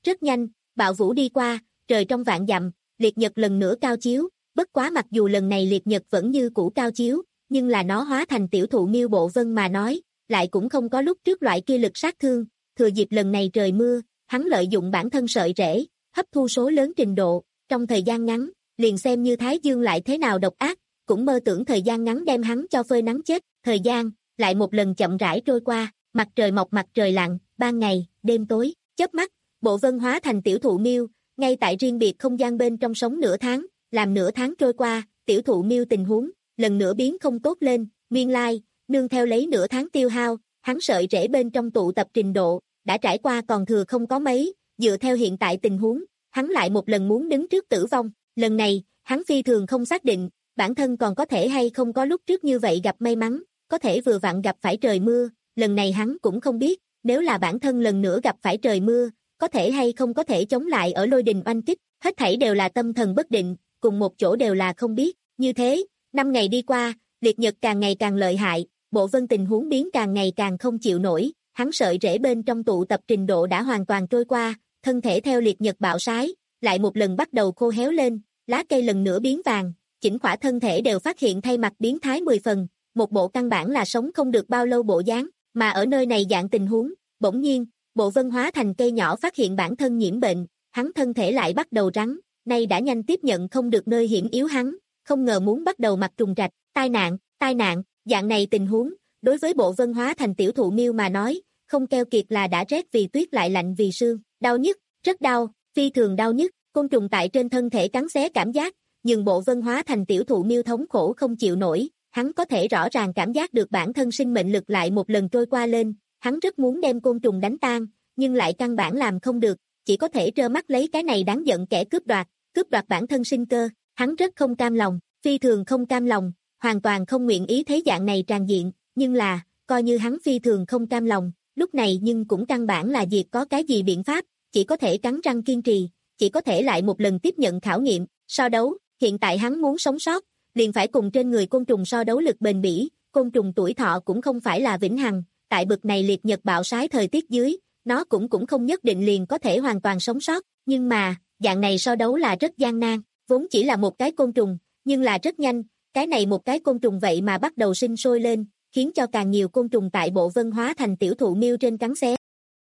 Rất nhanh, bạo vũ đi qua, trời trong vạn dặm, liệt nhật lần nữa cao chiếu, bất quá mặc dù lần này liệt nhật vẫn như cũ cao chiếu, nhưng là nó hóa thành tiểu thụ miêu bộ vân mà nói, lại cũng không có lúc trước loại kia lực sát thương, thừa dịp lần này trời mưa, hắn lợi dụng bản thân sợi rễ, hấp thu số lớn trình độ, trong thời gian ngắn, liền xem như Thái Dương lại thế nào độc ác, cũng mơ tưởng thời gian ngắn đem hắn cho phơi nắng chết, thời gian, lại một lần chậm rãi trôi qua, mặt trời mọc mặt trời lặn, ban ngày, đêm tối, chớp mắt, bộ vân hóa thành tiểu thụ miêu, ngay tại riêng biệt không gian bên trong sống nửa tháng, làm nửa tháng trôi qua, tiểu thụ miêu tình huống, lần nữa biến không tốt lên, nguyên lai, nương theo lấy nửa tháng tiêu hao, hắn sợi rễ bên trong tụ tập trình độ, đã trải qua còn thừa không có mấy, dựa theo hiện tại tình huống, hắn lại một lần muốn đứng trước tử vong, lần này, hắn phi thường không xác định, bản thân còn có thể hay không có lúc trước như vậy gặp may mắn, có thể vừa vặn gặp phải trời mưa, lần này hắn cũng không biết, nếu là bản thân lần nữa gặp phải trời mưa, có thể hay không có thể chống lại ở lôi đình oanh kích, hết thảy đều là tâm thần bất định, cùng một chỗ đều là không biết, như thế, năm ngày đi qua, liệt nhật càng ngày càng lợi hại, bộ vân tình huống biến càng ngày càng không chịu nổi, hắn sợi rễ bên trong tụ tập trình độ đã hoàn toàn trôi qua, thân thể theo liệt nhật bạo sái, lại một lần bắt đầu khô héo lên, lá cây lần nữa biến vàng, chỉnh khỏa thân thể đều phát hiện thay mặt biến thái mười phần, một bộ căn bản là sống không được bao lâu bộ dáng, mà ở nơi này dạng tình huống, bỗng nhiên, bộ vân hóa thành cây nhỏ phát hiện bản thân nhiễm bệnh, hắn thân thể lại bắt đầu rắn, nay đã nhanh tiếp nhận không được nơi hiểm yếu hắn, không ngờ muốn bắt đầu mặt trùng trạch, tai nạn, tai nạn, dạng này tình huống, đối với bộ vân hóa thành tiểu thụ miêu mà nói, không keo kiệt là đã rét vì tuyết lại lạnh vì sương, đau nhức, rất đau, phi thường đau nhức, côn trùng tại trên thân thể cắn xé cảm giác, nhưng bộ vân hóa thành tiểu thụ miêu thống khổ không chịu nổi, hắn có thể rõ ràng cảm giác được bản thân sinh mệnh lực lại một lần trôi qua lên, hắn rất muốn đem côn trùng đánh tan, nhưng lại căn bản làm không được, chỉ có thể trơ mắt lấy cái này đáng giận kẻ cướp đoạt, cướp đoạt bản thân sinh cơ, hắn rất không cam lòng, phi thường không cam lòng, hoàn toàn không nguyện ý thấy dạng này tràn diện, nhưng là, coi như hắn phi thường không cam lòng, lúc này nhưng cũng căn bản là việc có cái gì biện pháp, chỉ có thể cắn răng kiên trì, chỉ có thể lại một lần tiếp nhận khảo nghiệm, so đấu, hiện tại hắn muốn sống sót, liền phải cùng trên người côn trùng so đấu lực bền bỉ, côn trùng tuổi thọ cũng không phải là vĩnh hằng, tại bực này liệt nhật bạo sái thời tiết dưới, nó cũng cũng không nhất định liền có thể hoàn toàn sống sót, nhưng mà, dạng này so đấu là rất gian nan, vốn chỉ là một cái côn trùng, nhưng là rất nhanh, cái này một cái côn trùng vậy mà bắt đầu sinh sôi lên, khiến cho càng nhiều côn trùng tại bộ vân hóa thành tiểu thụ miêu trên cắn xé.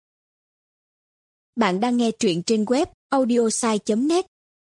Bạn đang nghe truyện trên web audiosai chấm net.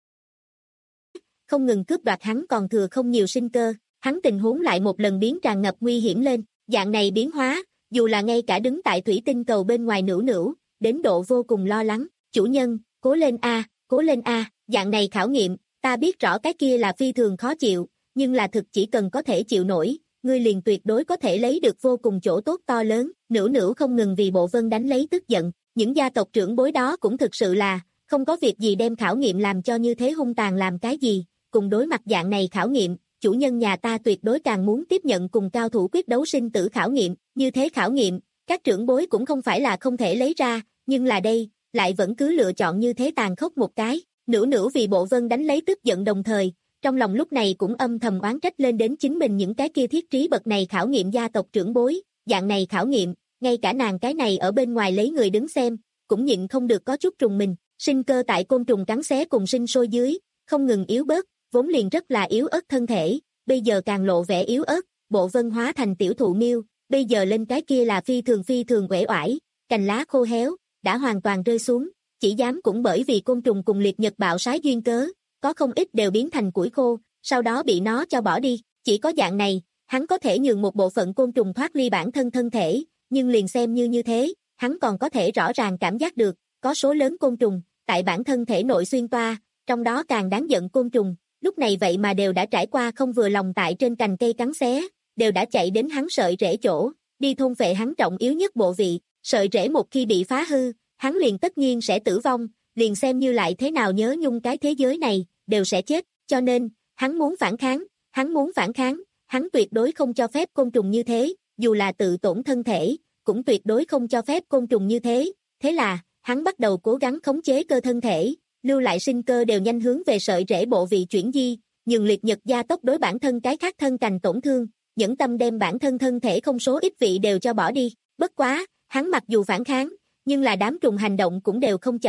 Không ngừng cướp đoạt hắn còn thừa không nhiều sinh cơ, hắn tình huống lại một lần biến tràn ngập nguy hiểm lên, dạng này biến hóa, dù là ngay cả đứng tại thủy tinh cầu bên ngoài nửu nửu, đến độ vô cùng lo lắng, chủ nhân, cố lên a, cố lên a, dạng này khảo nghiệm, ta biết rõ cái kia là phi thường khó chịu, nhưng là thực chỉ cần có thể chịu nổi, ngươi liền tuyệt đối có thể lấy được vô cùng chỗ tốt to lớn, nửu nửu không ngừng vì bộ vân đánh lấy tức giận, những gia tộc trưởng bối đó cũng thực sự là, không có việc gì đem khảo nghiệm làm cho như thế hung tàn làm cái gì, cùng đối mặt dạng này khảo nghiệm, chủ nhân nhà ta tuyệt đối càng muốn tiếp nhận cùng cao thủ quyết đấu sinh tử khảo nghiệm, như thế khảo nghiệm, các trưởng bối cũng không phải là không thể lấy ra, nhưng là đây, lại vẫn cứ lựa chọn như thế tàn khốc một cái, nửu nửu vì bộ vân đánh lấy tức giận đồng thời, trong lòng lúc này cũng âm thầm oán trách lên đến chính mình những cái kia thiết trí bậc này khảo nghiệm gia tộc trưởng bối, dạng này khảo nghiệm, ngay cả nàng cái này ở bên ngoài lấy người đứng xem, cũng nhịn không được có chút trùng mình, sinh cơ tại côn trùng cắn xé cùng sinh sôi dưới, không ngừng yếu bớt, vốn liền rất là yếu ớt thân thể, bây giờ càng lộ vẻ yếu ớt, bộ vân hóa thành tiểu thụ miêu, bây giờ lên cái kia là phi thường phi thường uể oải, cành lá khô héo, đã hoàn toàn rơi xuống, chỉ dám cũng bởi vì côn trùng cùng liệt nhật bạo sái duyên cớ, có không ít đều biến thành củi khô, sau đó bị nó cho bỏ đi, chỉ có dạng này, hắn có thể nhường một bộ phận côn trùng thoát ly bản thân thân thể, nhưng liền xem như như thế, hắn còn có thể rõ ràng cảm giác được, có số lớn côn trùng, tại bản thân thể nội xuyên toa, trong đó càng đáng giận côn trùng, lúc này vậy mà đều đã trải qua không vừa lòng tại trên cành cây cắn xé, đều đã chạy đến hắn sợi rễ chỗ, đi thôn phệ hắn trọng yếu nhất bộ vị, sợi rễ một khi bị phá hư, hắn liền tất nhiên sẽ tử vong, liền xem như lại thế nào nhớ nhung cái thế giới này, đều sẽ chết, cho nên, hắn muốn phản kháng, hắn muốn phản kháng, hắn tuyệt đối không cho phép côn trùng như thế, dù là tự tổn thân thể, cũng tuyệt đối không cho phép côn trùng như thế, thế là, hắn bắt đầu cố gắng khống chế cơ thân thể, lưu lại sinh cơ đều nhanh hướng về sợi rễ bộ vị chuyển di, nhường liệt nhật gia tốc đối bản thân cái khác thân cành tổn thương, nhẫn tâm đem bản thân thân thể không số ít vị đều cho bỏ đi, bất quá, hắn mặc dù phản kháng, nhưng là đám trùng hành động cũng đều không chậm,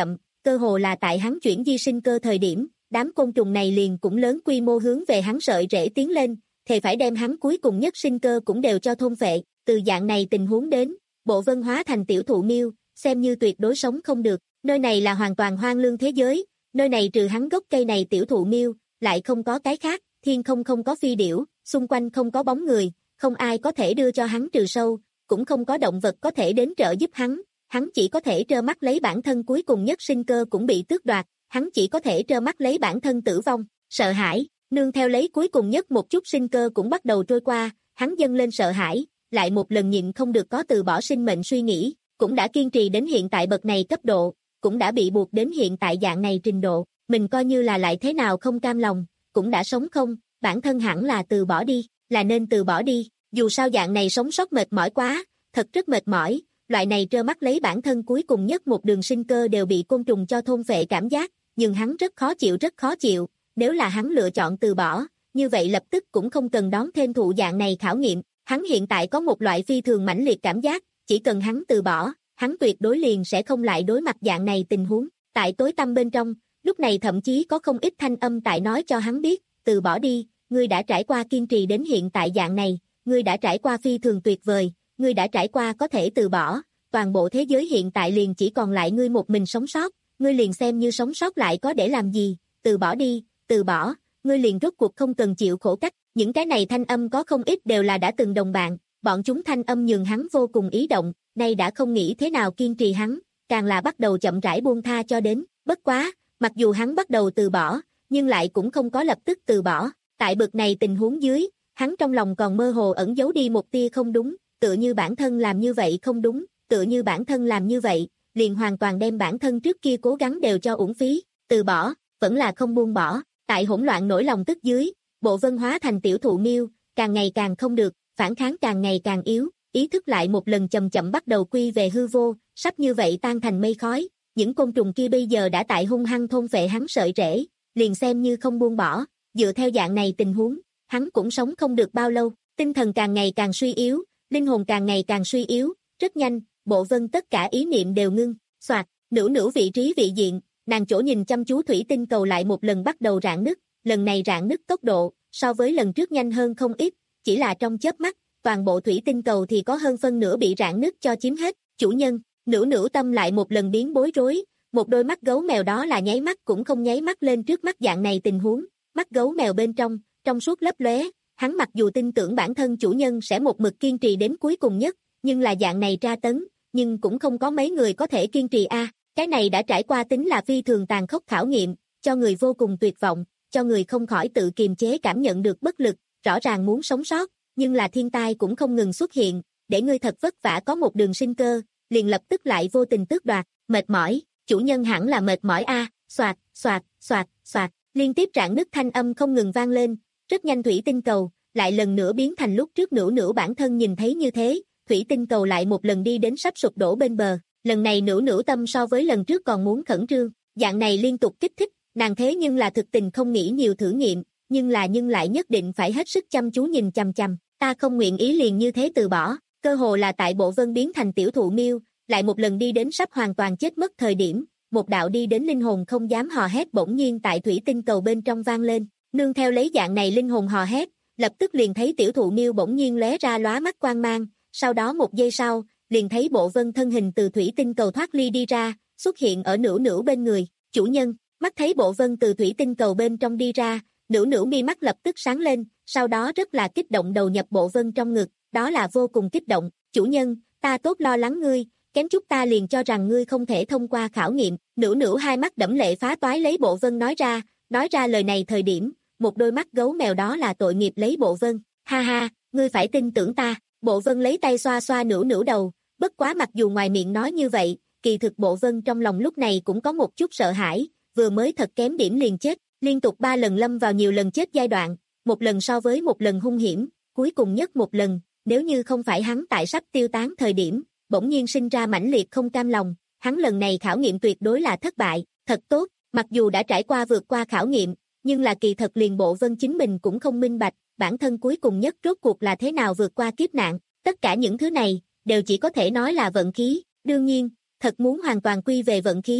cơ hồ là tại hắn chuyển di sinh cơ thời điểm, đám côn trùng này liền cũng lớn quy mô hướng về hắn sợi rễ tiến lên, thề phải đem hắn cuối cùng nhất sinh cơ cũng đều cho thôn phệ, từ dạng này tình huống đến, Bộ Vân hóa thành tiểu thụ miêu, xem như tuyệt đối sống không được, nơi này là hoàn toàn hoang lương thế giới, nơi này trừ hắn gốc cây này tiểu thụ miêu, lại không có cái khác, thiên không không có phi điểu, xung quanh không có bóng người, không ai có thể đưa cho hắn trừ sâu, cũng không có động vật có thể đến trợ giúp hắn, hắn chỉ có thể trơ mắt lấy bản thân cuối cùng nhất sinh cơ cũng bị tước đoạt, hắn chỉ có thể trơ mắt lấy bản thân tử vong, sợ hãi, nương theo lấy cuối cùng nhất một chút sinh cơ cũng bắt đầu trôi qua, hắn dâng lên sợ hãi, lại một lần nhịn không được có từ bỏ sinh mệnh suy nghĩ, cũng đã kiên trì đến hiện tại bậc này cấp độ, cũng đã bị buộc đến hiện tại dạng này trình độ, mình coi như là lại thế nào không cam lòng, cũng đã sống không, bản thân hẳn là từ bỏ đi, là nên từ bỏ đi, dù sao dạng này sống sót mệt mỏi quá, thật rất mệt mỏi, loại này trơ mắt lấy bản thân cuối cùng nhất một đường sinh cơ đều bị côn trùng cho thôn phệ cảm giác, nhưng hắn rất khó chịu rất khó chịu, nếu là hắn lựa chọn từ bỏ, như vậy lập tức cũng không cần đón thêm thụ dạng này khảo nghiệm, hắn hiện tại có một loại phi thường mãnh liệt cảm giác, chỉ cần hắn từ bỏ, hắn tuyệt đối liền sẽ không lại đối mặt dạng này tình huống, tại tối tăm bên trong, lúc này thậm chí có không ít thanh âm tại nói cho hắn biết, từ bỏ đi, ngươi đã trải qua kiên trì đến hiện tại dạng này, ngươi đã trải qua phi thường tuyệt vời, ngươi đã trải qua có thể từ bỏ, toàn bộ thế giới hiện tại liền chỉ còn lại ngươi một mình sống sót, ngươi liền xem như sống sót lại có để làm gì, từ bỏ đi, từ bỏ, ngươi liền rốt cuộc không cần chịu khổ cách, những cái này thanh âm có không ít đều là đã từng đồng bạn, bọn chúng thanh âm nhường hắn vô cùng ý động, nay đã không nghĩ thế nào kiên trì hắn, càng là bắt đầu chậm rãi buông tha cho đến, bất quá, mặc dù hắn bắt đầu từ bỏ, nhưng lại cũng không có lập tức từ bỏ, tại bực này tình huống dưới, hắn trong lòng còn mơ hồ ẩn giấu đi một tia không đúng, tựa như bản thân làm như vậy không đúng, tựa như bản thân làm như vậy, liền hoàn toàn đem bản thân trước kia cố gắng đều cho uổng phí, từ bỏ, vẫn là không buông bỏ, tại hỗn loạn nổi lòng tức dưới, Bộ Vân hóa thành tiểu thụ miêu, càng ngày càng không được, phản kháng càng ngày càng yếu, ý thức lại một lần chậm chậm bắt đầu quy về hư vô, sắp như vậy tan thành mây khói, những côn trùng kia bây giờ đã tại hung hăng thôn phệ hắn sợi rễ, liền xem như không buông bỏ, dựa theo dạng này tình huống, hắn cũng sống không được bao lâu, tinh thần càng ngày càng suy yếu, linh hồn càng ngày càng suy yếu, rất nhanh, Bộ Vân tất cả ý niệm đều ngưng, xoạt, nửu nửu vị trí vị diện, nàng chỗ nhìn chăm chú thủy tinh cầu lại một lần bắt đầu rạn nứt, lần này rạn nứt tốc độ, so với lần trước nhanh hơn không ít, chỉ là trong chớp mắt, toàn bộ thủy tinh cầu thì có hơn phân nửa bị rạn nứt cho chiếm hết, chủ nhân, nửu nửu tâm lại một lần biến bối rối, một đôi mắt gấu mèo đó là nháy mắt cũng không nháy mắt lên trước mắt dạng này tình huống, mắt gấu mèo bên trong, trong suốt lấp lóe, hắn mặc dù tin tưởng bản thân chủ nhân sẽ một mực kiên trì đến cuối cùng nhất, nhưng là dạng này tra tấn, nhưng cũng không có mấy người có thể kiên trì a, cái này đã trải qua tính là phi thường tàn khốc khảo nghiệm, cho người vô cùng tuyệt vọng, cho người không khỏi tự kiềm chế cảm nhận được bất lực, rõ ràng muốn sống sót, nhưng là thiên tai cũng không ngừng xuất hiện, để ngươi thật vất vả có một đường sinh cơ, liền lập tức lại vô tình tước đoạt, mệt mỏi, chủ nhân hẳn là mệt mỏi a, xoạt, xoạt, xoạt, xoạt, liên tiếp rạn nứt thanh âm không ngừng vang lên, rất nhanh thủy tinh cầu, lại lần nữa biến thành lúc trước nửu nửu bản thân nhìn thấy như thế, thủy tinh cầu lại một lần đi đến sắp sụp đổ bên bờ, lần này nửu nửu tâm so với lần trước còn muốn khẩn trương, dạng này liên tục kích thích, nàng thế nhưng là thực tình không nghĩ nhiều thử nghiệm, nhưng là nhưng lại nhất định phải hết sức chăm chú nhìn chằm chằm, ta không nguyện ý liền như thế từ bỏ, cơ hồ là tại Bộ Vân biến thành tiểu thụ miêu, lại một lần đi đến sắp hoàn toàn chết mất thời điểm, một đạo đi đến linh hồn không dám hò hét bỗng nhiên tại thủy tinh cầu bên trong vang lên, nương theo lấy dạng này linh hồn hò hét, lập tức liền thấy tiểu thụ miêu bỗng nhiên lóe ra lóa mắt quang mang, sau đó một giây sau, liền thấy Bộ Vân thân hình từ thủy tinh cầu thoát ly đi ra, xuất hiện ở nửu nửu bên người, chủ nhân, mắt thấy Bộ Vân từ thủy tinh cầu bên trong đi ra, nửu nửu mi mắt lập tức sáng lên, sau đó rất là kích động đầu nhập Bộ Vân trong ngực, đó là vô cùng kích động, chủ nhân, ta tốt lo lắng ngươi, kém chút ta liền cho rằng ngươi không thể thông qua khảo nghiệm, nửu nửu hai mắt đẫm lệ phá toái lấy Bộ Vân nói ra, nói ra lời này thời điểm, một đôi mắt gấu mèo đó là tội nghiệp lấy Bộ Vân, ha ha, ngươi phải tin tưởng ta, Bộ Vân lấy tay xoa xoa nửu nửu đầu, bất quá mặc dù ngoài miệng nói như vậy, kỳ thực Bộ Vân trong lòng lúc này cũng có một chút sợ hãi, vừa mới thật kém điểm liền chết, liên tục ba lần lâm vào nhiều lần chết giai đoạn, một lần so với một lần hung hiểm, cuối cùng nhất một lần, nếu như không phải hắn tại sắp tiêu tán thời điểm, bỗng nhiên sinh ra mãnh liệt không cam lòng, hắn lần này khảo nghiệm tuyệt đối là thất bại, thật tốt, mặc dù đã trải qua vượt qua khảo nghiệm, nhưng là kỳ thật liền Bộ Vân chính mình cũng không minh bạch, bản thân cuối cùng nhất rốt cuộc là thế nào vượt qua kiếp nạn, tất cả những thứ này, đều chỉ có thể nói là vận khí, đương nhiên, thật muốn hoàn toàn quy về vận khí, kỳ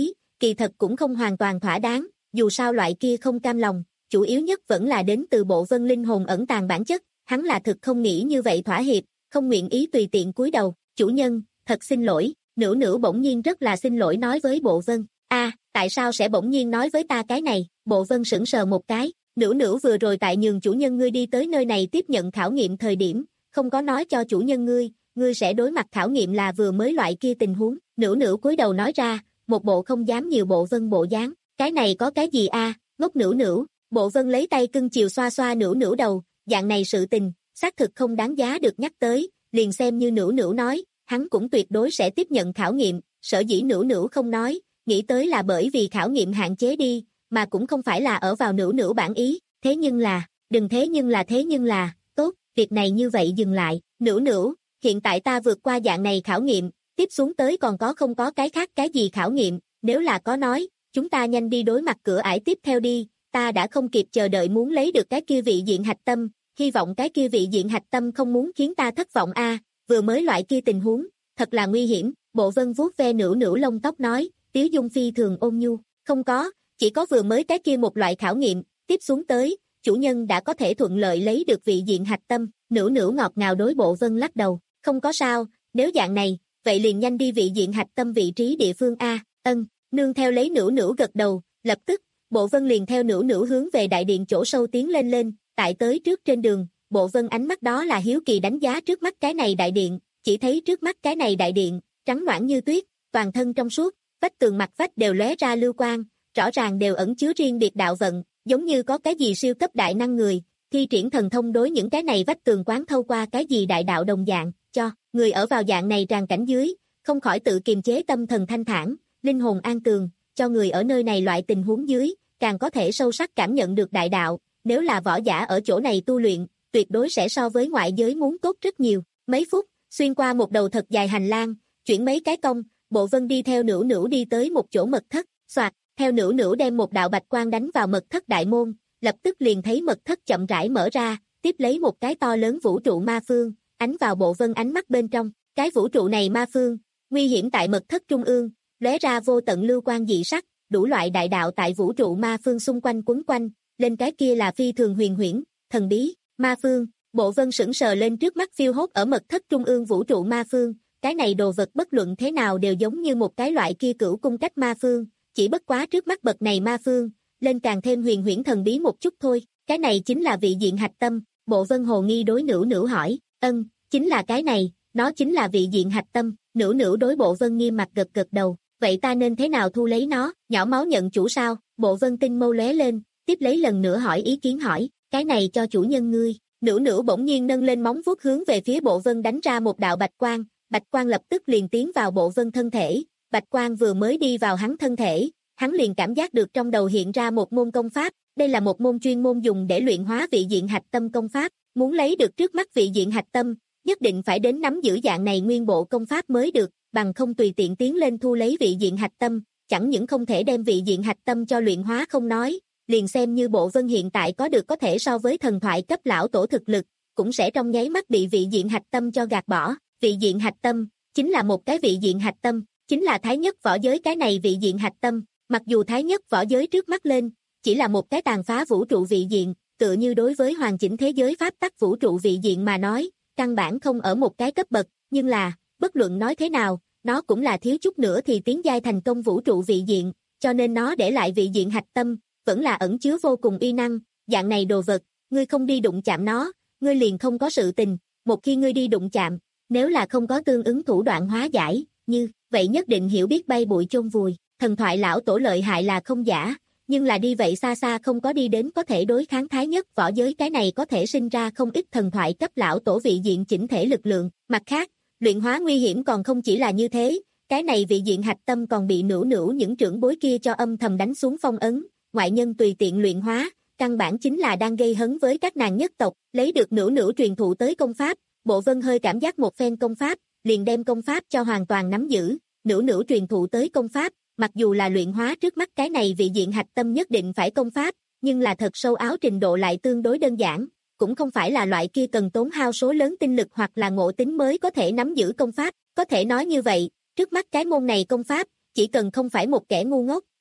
kỳ thật cũng không hoàn toàn thỏa đáng, dù sao loại kia không cam lòng, chủ yếu nhất vẫn là đến từ bộ vân linh hồn ẩn tàng bản chất, hắn là thực không nghĩ như vậy thỏa hiệp, không nguyện ý tùy tiện cúi đầu, chủ nhân, thật xin lỗi, Nữu Nữu bỗng nhiên rất là xin lỗi nói với bộ vân, a tại sao sẽ bỗng nhiên nói với ta cái này, bộ vân sững sờ một cái, Nữu Nữu vừa rồi tại nhường chủ nhân ngươi đi tới nơi này tiếp nhận khảo nghiệm thời điểm, không có nói cho chủ nhân ngươi, ngươi sẽ đối mặt khảo nghiệm là vừa mới loại kia tình huống, Nữu Nữu cúi đầu nói ra, một bộ không dám nhiều bộ vân bộ dáng, cái này có cái gì a, ngốc Nữu Nữu, bộ vân lấy tay cưng chiều xoa xoa Nữu Nữu đầu, dạng này sự tình, xác thực không đáng giá được nhắc tới, liền xem như Nữu Nữu nói, hắn cũng tuyệt đối sẽ tiếp nhận khảo nghiệm, sở dĩ Nữu Nữu không nói, nghĩ tới là bởi vì khảo nghiệm hạn chế đi, mà cũng không phải là ở vào Nữu Nữu bản ý, thế nhưng là, đừng thế nhưng là thế nhưng là, tốt, việc này như vậy dừng lại, Nữu Nữu, hiện tại ta vượt qua dạng này khảo nghiệm, tiếp xuống tới còn có không có cái khác cái gì khảo nghiệm, nếu là có nói, chúng ta nhanh đi đối mặt cửa ải tiếp theo đi, ta đã không kịp chờ đợi muốn lấy được cái kia vị diện hạch tâm, hy vọng cái kia vị diện hạch tâm không muốn khiến ta thất vọng a, vừa mới loại kia tình huống, thật là nguy hiểm, bộ vân vuốt ve Nữu Nữu lông tóc nói, Tiếu Dung phi thường ôn nhu, không có, chỉ có vừa mới cái kia một loại khảo nghiệm, tiếp xuống tới, chủ nhân đã có thể thuận lợi lấy được vị diện hạch tâm, Nữu Nữu ngọt ngào đối bộ vân lắc đầu, không có sao, nếu dạng này, vậy liền nhanh đi vị diện hạch tâm vị trí địa phương a, ân, nương theo lấy Nữu Nữu gật đầu, lập tức, bộ vân liền theo Nữu Nữu hướng về đại điện chỗ sâu tiến lên lên, tại tới trước trên đường, bộ vân ánh mắt đó là hiếu kỳ đánh giá trước mắt cái này đại điện, chỉ thấy trước mắt cái này đại điện, trắng noãn như tuyết, toàn thân trong suốt, vách tường mặt vách đều lóe ra lưu quang, rõ ràng đều ẩn chứa riêng biệt đạo vận, giống như có cái gì siêu cấp đại năng người, thi triển thần thông đối những cái này vách tường quán thâu qua cái gì đại đạo đồng dạng, cho người ở vào dạng này tràn cảnh dưới, không khỏi tự kiềm chế tâm thần thanh thản, linh hồn an tường, cho người ở nơi này loại tình huống dưới, càng có thể sâu sắc cảm nhận được đại đạo, nếu là võ giả ở chỗ này tu luyện, tuyệt đối sẽ so với ngoại giới muốn tốt rất nhiều, mấy phút, xuyên qua một đầu thật dài hành lang, chuyển mấy cái cong, bộ vân đi theo Nữu Nữu đi tới một chỗ mật thất, soạt, theo Nữu Nữu đem một đạo bạch quang đánh vào mật thất đại môn, lập tức liền thấy mật thất chậm rãi mở ra, tiếp lấy một cái to lớn vũ trụ ma phương, ánh vào bộ vân ánh mắt bên trong, cái vũ trụ này ma phương, nguy hiểm tại mật thất trung ương, lóe ra vô tận lưu quang dị sắc, đủ loại đại đạo tại vũ trụ ma phương xung quanh quấn quanh, lên cái kia là phi thường huyền huyễn, thần bí, ma phương, bộ vân sững sờ lên trước mắt phiêu hốt ở mật thất trung ương vũ trụ ma phương, cái này đồ vật bất luận thế nào đều giống như một cái loại kia cửu cung cách ma phương, chỉ bất quá trước mắt bậc này ma phương, lên càng thêm huyền huyễn thần bí một chút thôi, cái này chính là vị diện hạch tâm, bộ vân hồ nghi đối Nữu Nữu hỏi, ân, chính là cái này, nó chính là vị diện hạch tâm, Nữu Nữu đối bộ vân nghiêm mặt gật gật đầu, vậy ta nên thế nào thu lấy nó, nhỏ máu nhận chủ sao, bộ vân tinh mâu lóe lên, tiếp lấy lần nữa hỏi ý kiến hỏi, cái này cho chủ nhân ngươi, Nữu Nữu bỗng nhiên nâng lên móng vuốt hướng về phía bộ vân đánh ra một đạo bạch quang, bạch quang lập tức liền tiến vào bộ vân thân thể, bạch quang vừa mới đi vào hắn thân thể, hắn liền cảm giác được trong đầu hiện ra một môn công pháp, đây là một môn chuyên môn dùng để luyện hóa vị diện hạch tâm công pháp, muốn lấy được trước mắt vị diện hạch tâm, nhất định phải đến nắm giữ dạng này nguyên bộ công pháp mới được, bằng không tùy tiện tiến lên thu lấy vị diện hạch tâm, chẳng những không thể đem vị diện hạch tâm cho luyện hóa không nói, liền xem như bộ vân hiện tại có được có thể so với thần thoại cấp lão tổ thực lực, cũng sẽ trong nháy mắt bị vị diện hạch tâm cho gạt bỏ, vị diện hạch tâm, chính là một cái vị diện hạch tâm, chính là thái nhất võ giới cái này vị diện hạch tâm, mặc dù thái nhất võ giới trước mắt lên, chỉ là một cái tàn phá vũ trụ vị diện, tựa như đối với hoàn chỉnh thế giới pháp tắc vũ trụ vị diện mà nói, căn bản không ở một cái cấp bậc, nhưng là, bất luận nói thế nào, nó cũng là thiếu chút nữa thì tiến giai thành công vũ trụ vị diện, cho nên nó để lại vị diện hạch tâm, vẫn là ẩn chứa vô cùng uy năng, dạng này đồ vật, ngươi không đi đụng chạm nó, ngươi liền không có sự tình, một khi ngươi đi đụng chạm, nếu là không có tương ứng thủ đoạn hóa giải, như, vậy nhất định hiểu biết bay bụi chôn vùi, thần thoại lão tổ lợi hại là không giả, nhưng là đi vậy xa xa không có đi đến có thể đối kháng thái nhất võ giới cái này có thể sinh ra không ít thần thoại cấp lão tổ vị diện chỉnh thể lực lượng, mặt khác, luyện hóa nguy hiểm còn không chỉ là như thế, cái này vị diện hạch tâm còn bị Nữu Nữu những trưởng bối kia cho âm thầm đánh xuống phong ấn, ngoại nhân tùy tiện luyện hóa, căn bản chính là đang gây hấn với các nàng nhất tộc, lấy được Nữu Nữu truyền thụ tới công pháp, bộ vân hơi cảm giác một phen công pháp, liền đem công pháp cho hoàn toàn nắm giữ, Nữu Nữu truyền thụ tới công pháp, mặc dù là luyện hóa trước mắt cái này vị diện hạch tâm nhất định phải công pháp, nhưng là thật sâu áo trình độ lại tương đối đơn giản, cũng không phải là loại kia cần tốn hao số lớn tinh lực hoặc là ngộ tính mới có thể nắm giữ công pháp, có thể nói như vậy, trước mắt cái môn này công pháp, chỉ cần không phải một kẻ ngu ngốc,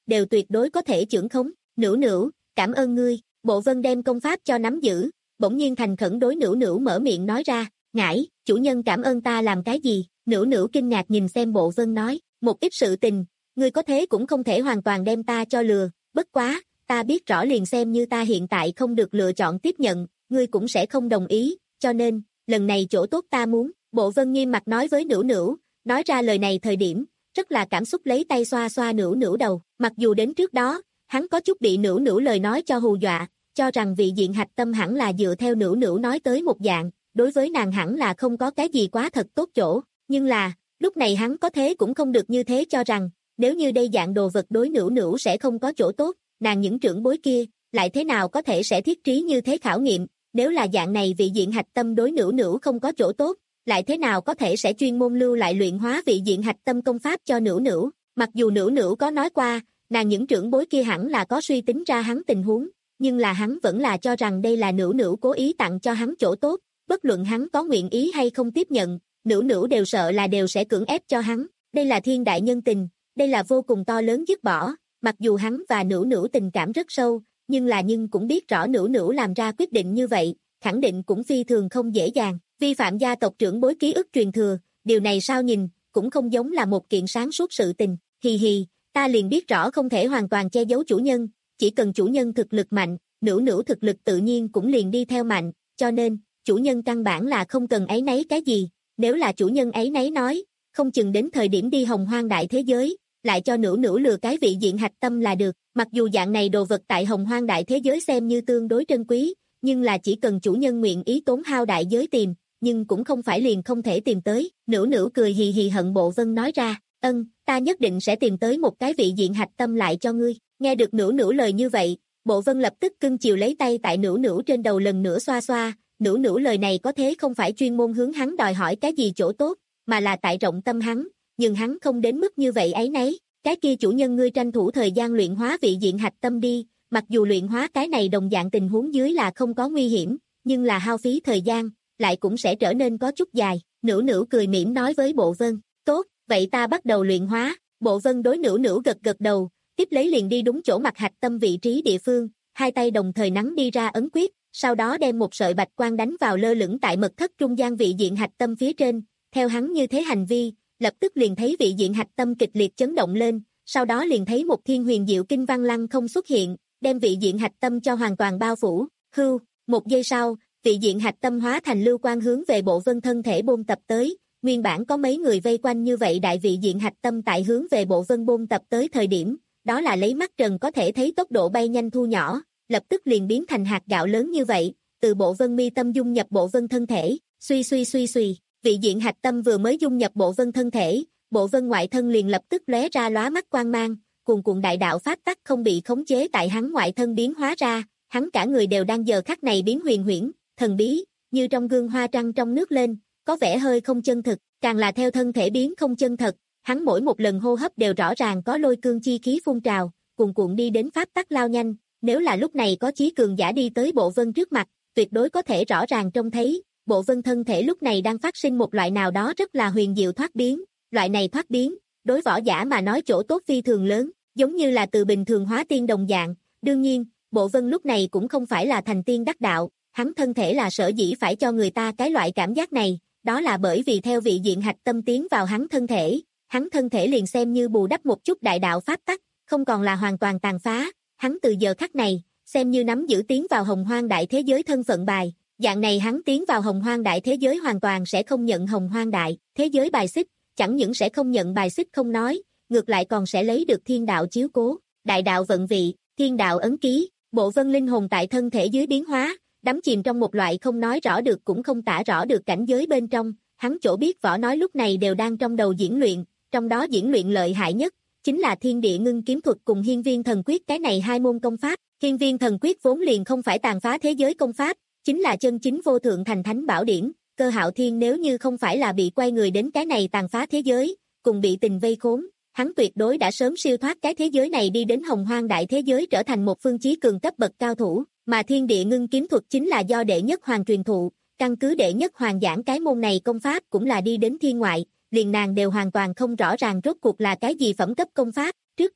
đều tuyệt đối có thể chưởng khống. Nữu Nữu, cảm ơn ngươi. Bộ Vân đem công pháp cho nắm giữ, bỗng nhiên thành khẩn đối Nữu Nữu mở miệng nói ra, ngải, chủ nhân cảm ơn ta làm cái gì? Nữu Nữu kinh ngạc nhìn xem Bộ Vân nói, một ít sự tình, ngươi có thế cũng không thể hoàn toàn đem ta cho lừa, bất quá, ta biết rõ liền xem như ta hiện tại không được lựa chọn tiếp nhận, ngươi cũng sẽ không đồng ý, cho nên, lần này chỗ tốt ta muốn. Bộ Vân nghiêm mặt nói với Nữu Nữu, nói ra lời này thời điểm, rất là cảm xúc lấy tay xoa xoa Nữu Nữu đầu, mặc dù đến trước đó, hắn có chút bị Nữu Nữu lời nói cho hù dọa, cho rằng vị diện hạch tâm hẳn là dựa theo Nữu Nữu nói tới một dạng, đối với nàng hẳn là không có cái gì quá thật tốt chỗ, nhưng là, lúc này hắn có thế cũng không được như thế cho rằng, nếu như đây dạng đồ vật đối Nữu Nữu sẽ không có chỗ tốt, nàng những trưởng bối kia, lại thế nào có thể sẽ thiết trí như thế khảo nghiệm, nếu là dạng này vị diện hạch tâm đối Nữu Nữu không có chỗ tốt, lại thế nào có thể sẽ chuyên môn lưu lại luyện hóa vị diện hạch tâm công pháp cho Nữu Nữu, mặc dù Nữu Nữu có nói qua, nàng những trưởng bối kia hẳn là có suy tính ra hắn tình huống, nhưng là hắn vẫn là cho rằng đây là Nữu Nữu cố ý tặng cho hắn chỗ tốt, bất luận hắn có nguyện ý hay không tiếp nhận, Nữu Nữu đều sợ là đều sẽ cưỡng ép cho hắn, đây là thiên đại nhân tình, đây là vô cùng to lớn dứt bỏ, mặc dù hắn và Nữu Nữu tình cảm rất sâu, nhưng là nhưng cũng biết rõ Nữu Nữu làm ra quyết định như vậy, khẳng định cũng phi thường không dễ dàng, vi phạm gia tộc trưởng bối ký ức truyền thừa, điều này sao nhìn, cũng không giống là một kiện sáng suốt sự tình, hì hì, ta liền biết rõ không thể hoàn toàn che giấu chủ nhân, chỉ cần chủ nhân thực lực mạnh, Nữu Nữu thực lực tự nhiên cũng liền đi theo mạnh, cho nên, chủ nhân căn bản là không cần áy náy cái gì, nếu là chủ nhân áy náy nói, không chừng đến thời điểm đi hồng hoang đại thế giới, lại cho Nữu Nữu lừa cái vị diện hạch tâm là được, mặc dù dạng này đồ vật tại hồng hoang đại thế giới xem như tương đối trân quý, nhưng là chỉ cần chủ nhân nguyện ý tốn hao đại giới tìm, nhưng cũng không phải liền không thể tìm tới, Nữu Nữu cười hì hì hận Bộ Vân nói ra, ân, ta nhất định sẽ tìm tới một cái vị diện hạch tâm lại cho ngươi, nghe được Nữu Nữu lời như vậy, Bộ Vân lập tức cưng chiều lấy tay tại Nữu Nữu trên đầu lần nữa xoa xoa, Nữu Nữu lời này có thế không phải chuyên môn hướng hắn đòi hỏi cái gì chỗ tốt, mà là tại rộng tâm hắn, nhưng hắn không đến mức như vậy ấy nấy, cái kia chủ nhân ngươi tranh thủ thời gian luyện hóa vị diện hạch tâm đi, mặc dù luyện hóa cái này đồng dạng tình huống dưới là không có nguy hiểm, nhưng là hao phí thời gian, lại cũng sẽ trở nên có chút dài, Nữu Nữu cười mỉm nói với Bộ Vân, tốt, vậy ta bắt đầu luyện hóa, Bộ Vân đối Nữu Nữu gật gật đầu, tiếp lấy liền đi đúng chỗ mặt hạch tâm vị trí địa phương, hai tay đồng thời nắn đi ra ấn quyết, sau đó đem một sợi bạch quang đánh vào lơ lửng tại mật thất trung gian vị diện hạch tâm phía trên, theo hắn như thế hành vi, lập tức liền thấy vị diện hạch tâm kịch liệt chấn động lên, sau đó liền thấy một thiên huyền diệu kinh văn lăng không xuất hiện, đem vị diện hạch tâm cho hoàn toàn bao phủ, hưu, một giây sau, vị diện hạch tâm hóa thành lưu quang hướng về Bộ Vân thân thể bôn tập tới, nguyên bản có mấy người vây quanh như vậy đại vị diện hạch tâm tại hướng về Bộ Vân bôn tập tới thời điểm, đó là lấy mắt trần có thể thấy tốc độ bay nhanh thu nhỏ, lập tức liền biến thành hạt gạo lớn như vậy, từ Bộ Vân mi tâm dung nhập Bộ Vân thân thể, suy suy suy suy, vị diện hạch tâm vừa mới dung nhập Bộ Vân thân thể, Bộ Vân ngoại thân liền lập tức lóe ra lóa mắt quang mang, cuồn cuộn đại đạo pháp tắc không bị khống chế tại hắn ngoại thân biến hóa ra, hắn cả người đều đang giờ khắc này biến huyền huyễn, thần bí, như trong gương hoa trăng trong nước lên, có vẻ hơi không chân thực, càng là theo thân thể biến không chân thật, hắn mỗi một lần hô hấp đều rõ ràng có lôi cương chi khí phun trào, cuồn cuộn đi đến pháp tắc lao nhanh, nếu là lúc này có chí cường giả đi tới Bộ Vân trước mặt, tuyệt đối có thể rõ ràng trông thấy, Bộ Vân thân thể lúc này đang phát sinh một loại nào đó rất là huyền diệu thoát biến, loại này thoát biến, đối võ giả mà nói chỗ tốt phi thường lớn, giống như là từ bình thường hóa tiên đồng dạng, đương nhiên, Bộ Vân lúc này cũng không phải là thành tiên đắc đạo, hắn thân thể là sở dĩ phải cho người ta cái loại cảm giác này, đó là bởi vì theo vị diện hạch tâm tiến vào hắn thân thể, hắn thân thể liền xem như bù đắp một chút đại đạo pháp tắc, không còn là hoàn toàn tàn phá, hắn từ giờ khắc này, xem như nắm giữ tiến vào hồng hoang đại thế giới thân phận bài, dạng này hắn tiến vào hồng hoang đại thế giới hoàn toàn sẽ không nhận hồng hoang đại thế giới bài xích, chẳng những sẽ không nhận bài xích không nói, ngược lại còn sẽ lấy được thiên đạo chiếu cố, đại đạo vận vị, thiên đạo ấn ký, Bộ Vân linh hồn tại thân thể dưới biến hóa, đắm chìm trong một loại không nói rõ được cũng không tả rõ được cảnh giới bên trong, hắn chỗ biết võ nói lúc này đều đang trong đầu diễn luyện, trong đó diễn luyện lợi hại nhất, chính là thiên địa ngưng kiếm thuật cùng hiên viên thần quyết cái này hai môn công pháp, hiên viên thần quyết vốn liền không phải tàn phá thế giới công pháp, chính là chân chính vô thượng thành thánh bảo điển, Cơ Hạo Thiên nếu như không phải là bị quay người đến cái này tàn phá thế giới, cùng bị tình vây khốn, hắn tuyệt đối đã sớm siêu thoát cái thế giới này đi đến hồng hoang đại thế giới trở thành một phương chí cường cấp bậc cao thủ, mà thiên địa ngưng kiếm thuật chính là do đệ nhất hoàng truyền thụ, căn cứ đệ nhất hoàng giảng cái môn này công pháp cũng là đi đến thiên ngoại, liền nàng đều hoàn toàn không rõ ràng rốt cuộc là cái gì phẩm cấp công pháp, trước kia,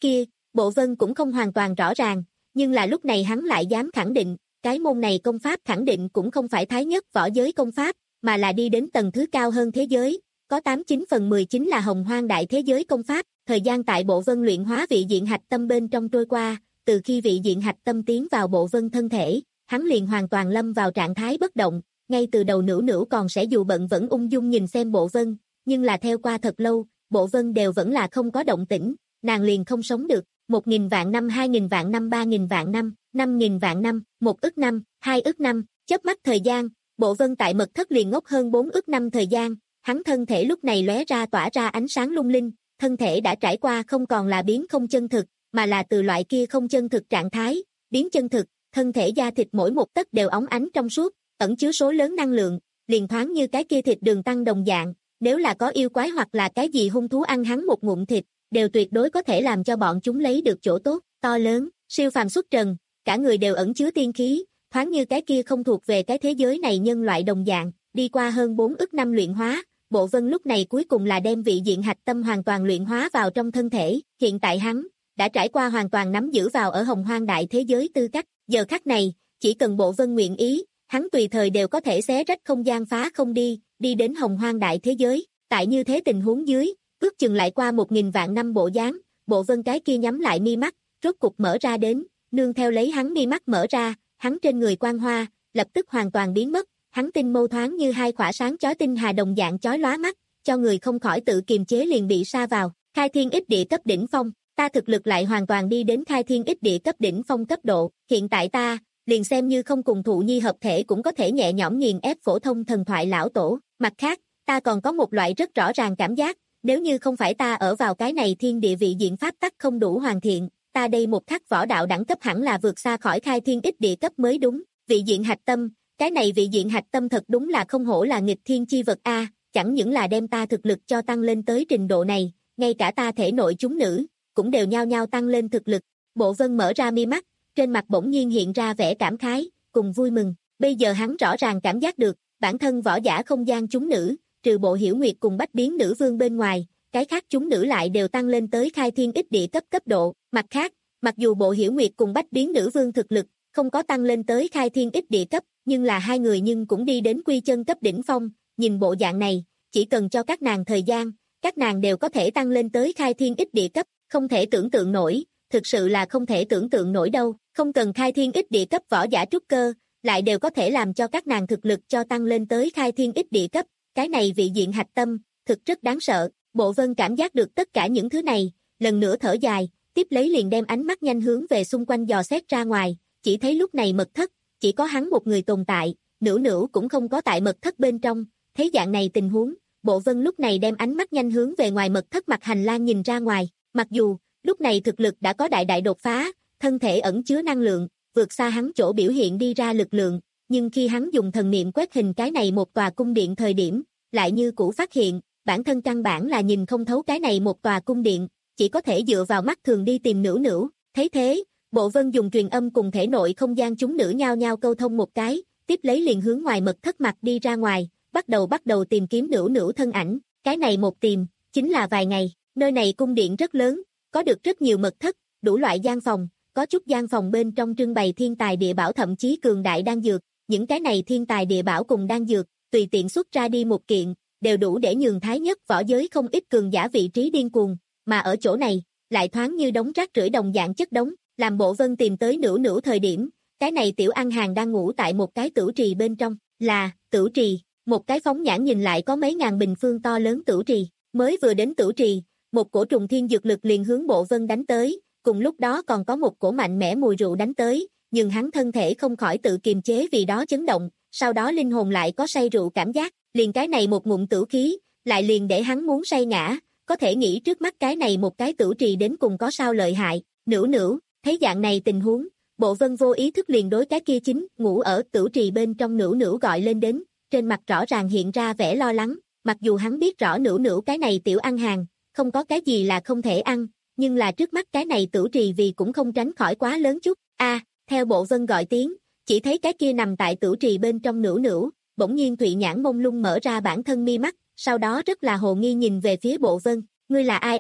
Bộ Vân cũng không hoàn toàn rõ ràng, nhưng là lúc này hắn lại dám khẳng định, cái môn này công pháp khẳng định cũng không phải thái nhất võ giới công pháp, mà là đi đến tầng thứ cao hơn thế giới, có tám chín phần mười chính là hồng hoang đại thế giới công pháp. Thời gian tại Bộ Vân luyện hóa vị diện hạch tâm bên trong trôi qua, từ khi vị diện hạch tâm tiến vào Bộ Vân thân thể, hắn liền hoàn toàn lâm vào trạng thái bất động, ngay từ đầu Nữu Nữu còn sẽ dù bận vẫn ung dung nhìn xem Bộ Vân, nhưng là theo qua thật lâu, Bộ Vân đều vẫn là không có động tĩnh, nàng liền không sống được. Một nghìn vạn năm, hai nghìn vạn năm, ba nghìn vạn năm, năm nghìn vạn năm, một ức năm, hai ức năm, chớp mắt thời gian, Bộ Vân tại mật thất liền ngốc hơn bốn ức năm thời gian, hắn thân thể lúc này lóe ra tỏa ra ánh sáng lung linh, thân thể đã trải qua không còn là biến không chân thực, mà là từ loại kia không chân thực trạng thái, biến chân thực, thân thể da thịt mỗi một tấc đều óng ánh trong suốt, ẩn chứa số lớn năng lượng, liền thoáng như cái kia thịt đường tăng đồng dạng, nếu là có yêu quái hoặc là cái gì hung thú ăn hắn một ngụm thịt, đều tuyệt đối có thể làm cho bọn chúng lấy được chỗ tốt, to lớn, siêu phàm xuất trần, cả người đều ẩn chứa tiên khí, thoáng như cái kia không thuộc về cái thế giới này nhân loại đồng dạng, đi qua hơn bốn ức năm luyện hóa, Bộ Vân lúc này cuối cùng là đem vị diện hạch tâm hoàn toàn luyện hóa vào trong thân thể, hiện tại hắn đã trải qua hoàn toàn nắm giữ vào ở hồng hoang đại thế giới tư cách, giờ khắc này, chỉ cần Bộ Vân nguyện ý, hắn tùy thời đều có thể xé rách không gian phá không đi, đi đến hồng hoang đại thế giới, tại như thế tình huống dưới, ước chừng lại qua một nghìn vạn năm bộ dáng, Bộ Vân cái kia nhắm lại mi mắt, rốt cục mở ra đến, nương theo lấy hắn mi mắt mở ra, hắn trên người quang hoa, lập tức hoàn toàn biến mất, hắn tinh mâu thoáng như hai khỏa sáng chói tinh hà đồng dạng chói lóa mắt, cho người không khỏi tự kiềm chế liền bị sa vào, khai thiên ích địa cấp đỉnh phong, ta thực lực lại hoàn toàn đi đến khai thiên ích địa cấp đỉnh phong cấp độ, hiện tại ta, liền xem như không cùng thụ nhi hợp thể cũng có thể nhẹ nhõm nghiền ép phổ thông thần thoại lão tổ, mặt khác, ta còn có một loại rất rõ ràng cảm giác, nếu như không phải ta ở vào cái này thiên địa vị diện pháp tắc không đủ hoàn thiện, ta đây một khắc võ đạo đẳng cấp hẳn là vượt xa khỏi khai thiên ích địa cấp mới đúng, vị diện hạch tâm, cái này vị diện hạch tâm thật đúng là không hổ là nghịch thiên chi vật a, chẳng những là đem ta thực lực cho tăng lên tới trình độ này, ngay cả ta thể nội chúng nữ, cũng đều nhao nhao tăng lên thực lực, Bộ Vân mở ra mi mắt, trên mặt bỗng nhiên hiện ra vẻ cảm khái, cùng vui mừng, bây giờ hắn rõ ràng cảm giác được, bản thân võ giả không gian chúng nữ, trừ Bộ Hiểu Nguyệt cùng Bách Biến Nữ Vương bên ngoài, cái khác chúng nữ lại đều tăng lên tới khai thiên ích địa cấp cấp độ, mặt khác, mặc dù Bộ Hiểu Nguyệt cùng Bách Biến Nữ Vương thực lực không có tăng lên tới khai thiên ích địa cấp, nhưng là hai người nhưng cũng đi đến quy chân cấp đỉnh phong, nhìn bộ dạng này, chỉ cần cho các nàng thời gian, các nàng đều có thể tăng lên tới khai thiên ích địa cấp, không thể tưởng tượng nổi, thực sự là không thể tưởng tượng nổi đâu, không cần khai thiên ích địa cấp võ giả trúc cơ, lại đều có thể làm cho các nàng thực lực cho tăng lên tới khai thiên ích địa cấp, cái này vị diện hạch tâm, thực rất đáng sợ, Bộ Vân cảm giác được tất cả những thứ này, lần nữa thở dài, tiếp lấy liền đem ánh mắt nhanh hướng về xung quanh dò xét ra ngoài, chỉ thấy lúc này mật thất, chỉ có hắn một người tồn tại, Nữu Nữu cũng không có tại mật thất bên trong, thấy dạng này tình huống, Bộ Vân lúc này đem ánh mắt nhanh hướng về ngoài mật thất mặt hành lang nhìn ra ngoài, mặc dù, lúc này thực lực đã có đại đại đột phá, thân thể ẩn chứa năng lượng, vượt xa hắn chỗ biểu hiện đi ra lực lượng, nhưng khi hắn dùng thần niệm quét hình cái này một tòa cung điện thời điểm, lại như cũ phát hiện, bản thân căn bản là nhìn không thấu cái này một tòa cung điện, chỉ có thể dựa vào mắt thường đi tìm Nữu Nữu, thấy thế, Bộ Vân dùng truyền âm cùng thể nội không gian chúng nữ nhao nhao câu thông một cái, tiếp lấy liền hướng ngoài mật thất mặt đi ra ngoài, bắt đầu bắt đầu tìm kiếm Nữu Nữu thân ảnh, cái này một tìm, chính là vài ngày, nơi này cung điện rất lớn, có được rất nhiều mật thất, đủ loại gian phòng, có chút gian phòng bên trong trưng bày thiên tài địa bảo thậm chí cường đại đan dược, những cái này thiên tài địa bảo cùng đan dược, tùy tiện xuất ra đi một kiện, đều đủ để nhường thái nhất võ giới không ít cường giả vị trí điên cuồng, mà ở chỗ này, lại thoáng như đống rác rưởi đồng dạng chất đống, làm Bộ Vân tìm tới Nữu Nữu thời điểm, cái này tiểu ăn hàng đang ngủ tại một cái tửu trì bên trong, là, tửu trì, một cái phóng nhãn nhìn lại có mấy ngàn bình phương to lớn tửu trì, mới vừa đến tửu trì, một cổ trùng thiên dược lực liền hướng Bộ Vân đánh tới, cùng lúc đó còn có một cổ mạnh mẽ mùi rượu đánh tới, nhưng hắn thân thể không khỏi tự kiềm chế vì đó chấn động, sau đó linh hồn lại có say rượu cảm giác, liền cái này một ngụm tửu khí, lại liền để hắn muốn say ngã, có thể nghĩ trước mắt cái này một cái tửu trì đến cùng có sao lợi hại, Nữu Nữu, thấy dạng này tình huống, Bộ Vân vô ý thức liền đối cái kia chính ngủ ở tửu trì bên trong Nữu Nữu gọi lên đến, trên mặt rõ ràng hiện ra vẻ lo lắng, mặc dù hắn biết rõ Nữu Nữu cái này tiểu ăn hàng, không có cái gì là không thể ăn, nhưng là trước mắt cái này tửu trì vì cũng không tránh khỏi quá lớn chút, a theo Bộ Vân gọi tiếng, chỉ thấy cái kia nằm tại tửu trì bên trong Nữu Nữu, bỗng nhiên thụy nhãn mông lung mở ra bản thân mi mắt, sau đó rất là hồ nghi nhìn về phía Bộ Vân, ngươi là ai a?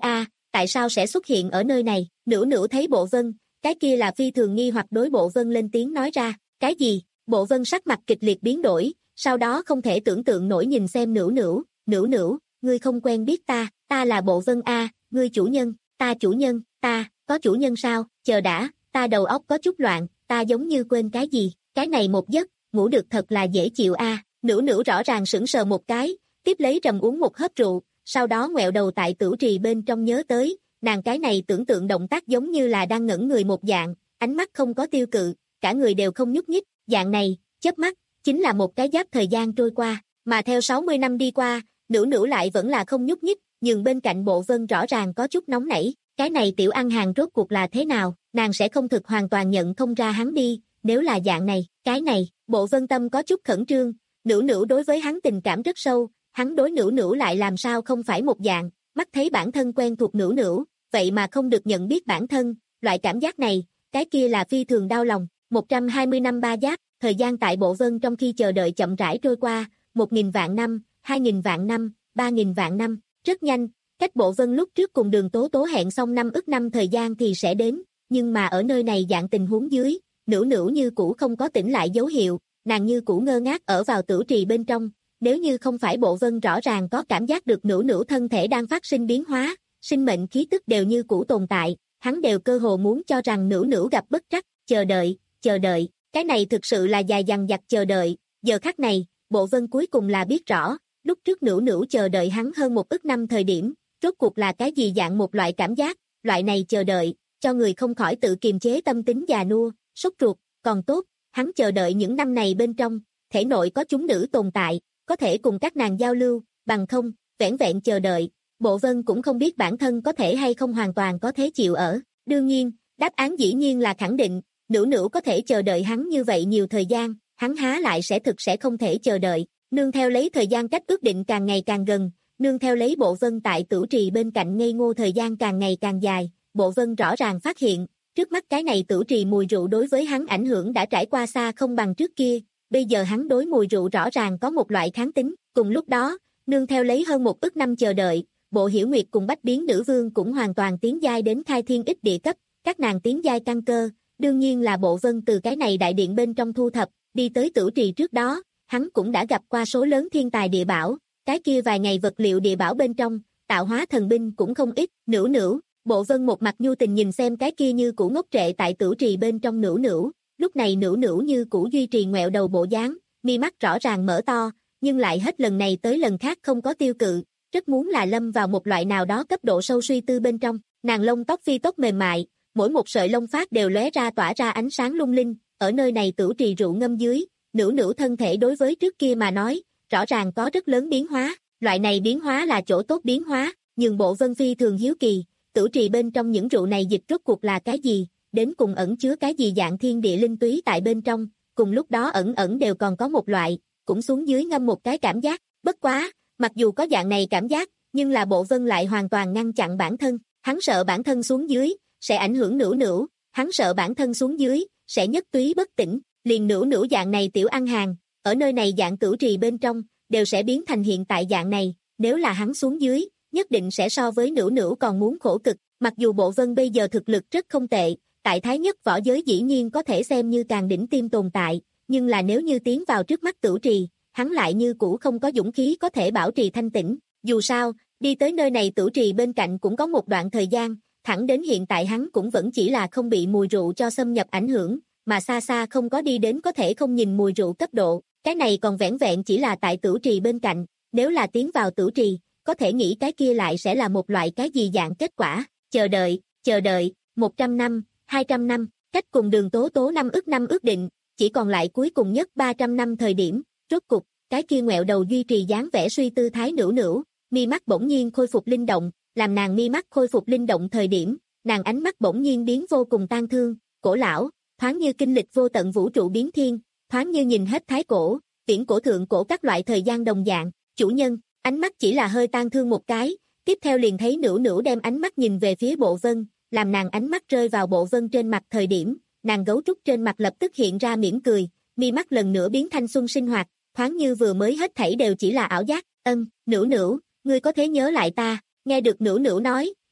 tại sao sẽ xuất hiện ở nơi này? Nữu Nữu thấy Bộ Vân, cái kia là phi thường nghi hoặc đối Bộ Vân lên tiếng nói ra, cái gì? Bộ Vân sắc mặt kịch liệt biến đổi, sau đó không thể tưởng tượng nổi nhìn xem Nữu Nữu, Nữu Nữu, ngươi không quen biết ta, ta là Bộ Vân a, ngươi chủ nhân, ta chủ nhân, ta, có chủ nhân sao? Chờ đã, ta đầu óc có chút loạn, ta giống như quên cái gì, cái này một giấc, ngủ được thật là dễ chịu a. Nữu Nữu rõ ràng sững sờ một cái, tiếp lấy trầm uống một hớp rượu, sau đó ngoẹo đầu tại tửu trì bên trong nhớ tới, nàng cái này tưởng tượng động tác giống như là đang ngẩn người một dạng, ánh mắt không có tiêu cự, cả người đều không nhúc nhích, dạng này, chớp mắt, chính là một cái giáp thời gian trôi qua, mà theo sáu mươi năm đi qua, Nữu Nữu lại vẫn là không nhúc nhích, nhưng bên cạnh Bộ Vân rõ ràng có chút nóng nảy, cái này tiểu ăn hàng rốt cuộc là thế nào, nàng sẽ không thực hoàn toàn nhận không ra hắn đi, nếu là dạng này, cái này, Bộ Vân tâm có chút khẩn trương, Nữu Nữu đối với hắn tình cảm rất sâu, hắn đối Nữu Nữu lại làm sao không phải một dạng, mắt thấy bản thân quen thuộc Nữu Nữu, vậy mà không được nhận biết bản thân, loại cảm giác này, cái kia là phi thường đau lòng. một trăm hai mươi năm ba giáp, thời gian tại Bộ Vân trong khi chờ đợi chậm rãi trôi qua, một nghìn vạn năm, hai nghìn vạn năm, ba nghìn vạn năm, rất nhanh, cách Bộ Vân lúc trước cùng Đường Tố Tố hẹn xong năm ức năm thời gian thì sẽ đến, nhưng mà ở nơi này dạng tình huống dưới, Nữu Nữu như cũ không có tỉnh lại dấu hiệu, nàng như cũ ngơ ngác ở vào tửu trì bên trong, nếu như không phải Bộ Vân rõ ràng có cảm giác được Nữu Nữu thân thể đang phát sinh biến hóa, sinh mệnh khí tức đều như cũ tồn tại, hắn đều cơ hồ muốn cho rằng Nữu Nữu gặp bất trắc, chờ đợi, chờ đợi, cái này thực sự là dài dằng dặc chờ đợi, giờ khắc này, Bộ Vân cuối cùng là biết rõ, lúc trước Nữu Nữu chờ đợi hắn hơn một ức năm thời điểm, rốt cuộc là cái gì dạng một loại cảm giác, loại này chờ đợi, cho người không khỏi tự kiềm chế tâm tính già nua, sốt ruột, còn tốt, hắn chờ đợi những năm này bên trong, thể nội có chúng nữ tồn tại, có thể cùng các nàng giao lưu, bằng không, vẻn vẹn chờ đợi, Bộ Vân cũng không biết bản thân có thể hay không hoàn toàn có thế chịu ở, đương nhiên, đáp án dĩ nhiên là khẳng định, Nữu Nữu có thể chờ đợi hắn như vậy nhiều thời gian, hắn há lại sẽ thực sẽ không thể chờ đợi, nương theo lấy thời gian cách ước định càng ngày càng gần, nương theo lấy Bộ Vân tại tửu trì bên cạnh ngây ngô thời gian càng ngày càng dài, Bộ Vân rõ ràng phát hiện, trước mắt cái này tửu trì mùi rượu đối với hắn ảnh hưởng đã trải qua xa không bằng trước kia, bây giờ hắn đối mùi rượu rõ ràng có một loại kháng tính, cùng lúc đó, nương theo lấy hơn một ức năm chờ đợi, Bộ Hiểu Nguyệt cùng Bách Biến Nữ Vương cũng hoàn toàn tiến giai đến khai thiên ích địa cấp, các nàng tiến giai căn cơ, đương nhiên là Bộ Vân từ cái này đại điện bên trong thu thập, đi tới tửu trì trước đó, hắn cũng đã gặp qua số lớn thiên tài địa bảo, cái kia vài ngày vật liệu địa bảo bên trong, tạo hóa thần binh cũng không ít, Nữu Nữu, Bộ Vân một mặt nhu tình nhìn xem cái kia như cũ ngốc trệ tại tửu trì bên trong Nữu Nữu, lúc này Nữu Nữu như cũ duy trì ngoẹo đầu bộ dáng, mi mắt rõ ràng mở to, nhưng lại hết lần này tới lần khác không có tiêu cự, rất muốn là lâm vào một loại nào đó cấp độ sâu suy tư bên trong, nàng lông tóc phi tóc mềm mại, mỗi một sợi lông phát đều lóe ra tỏa ra ánh sáng lung linh, ở nơi này tửu trì rượu ngâm dưới, Nữu Nữu thân thể đối với trước kia mà nói, rõ ràng có rất lớn biến hóa, loại này biến hóa là chỗ tốt biến hóa, nhưng Bộ Vân phi thường hiếu kỳ, tửu trì bên trong những rượu này dịch rốt cuộc là cái gì, đến cùng ẩn chứa cái gì dạng thiên địa linh túy tại bên trong, cùng lúc đó ẩn ẩn đều còn có một loại, cũng xuống dưới ngâm một cái cảm giác, bất quá, mặc dù có dạng này cảm giác, nhưng là Bộ Vân lại hoàn toàn ngăn chặn bản thân, hắn sợ bản thân xuống dưới, sẽ ảnh hưởng Nữu Nữu, hắn sợ bản thân xuống dưới, sẽ nhất túy bất tỉnh, liền Nữu Nữu dạng này tiểu ăn hàng, ở nơi này dạng tửu trì bên trong, đều sẽ biến thành hiện tại dạng này, nếu là hắn xuống dưới, nhất định sẽ so với Nữu Nữu còn muốn khổ cực, mặc dù Bộ Vân bây giờ thực lực rất không tệ, tại thái nhất võ giới dĩ nhiên có thể xem như càng đỉnh tiêm tồn tại, nhưng là nếu như tiến vào trước mắt tửu trì, hắn lại như cũ không có dũng khí có thể bảo trì thanh tĩnh, dù sao, đi tới nơi này tửu trì bên cạnh cũng có một đoạn thời gian, thẳng đến hiện tại hắn cũng vẫn chỉ là không bị mùi rượu cho xâm nhập ảnh hưởng, mà xa xa không có đi đến có thể không nhìn mùi rượu cấp độ, cái này còn vẻn vẹn chỉ là tại tửu trì bên cạnh, nếu là tiến vào tửu trì, có thể nghĩ cái kia lại sẽ là một loại cái gì dạng kết quả, chờ đợi, chờ đợi, một trăm năm, hai trăm năm, cách cùng Đường Tố Tố năm ước năm ước định, chỉ còn lại cuối cùng nhất ba trăm năm thời điểm, rốt cục, cái kia ngoẹo đầu duy trì dáng vẻ suy tư thái Nữu Nữu, mi mắt bỗng nhiên khôi phục linh động, làm nàng mi mắt khôi phục linh động thời điểm, nàng ánh mắt bỗng nhiên biến vô cùng tang thương, cổ lão, thoáng như kinh lịch vô tận vũ trụ biến thiên, thoáng như nhìn hết thái cổ, viễn cổ thượng cổ các loại thời gian đồng dạng, chủ nhân, ánh mắt chỉ là hơi tang thương một cái, tiếp theo liền thấy Nữu Nữu đem ánh mắt nhìn về phía Bộ Vân, làm nàng ánh mắt rơi vào Bộ Vân trên mặt thời điểm, nàng gấu trúc trên mặt lập tức hiện ra mỉm cười, mi mắt lần nữa biến thanh xuân sinh hoạt, thoáng như vừa mới hết thảy đều chỉ là ảo giác, ân, Nữu Nữu, ngươi có thể nhớ lại ta, nghe được Nữu Nữu nói,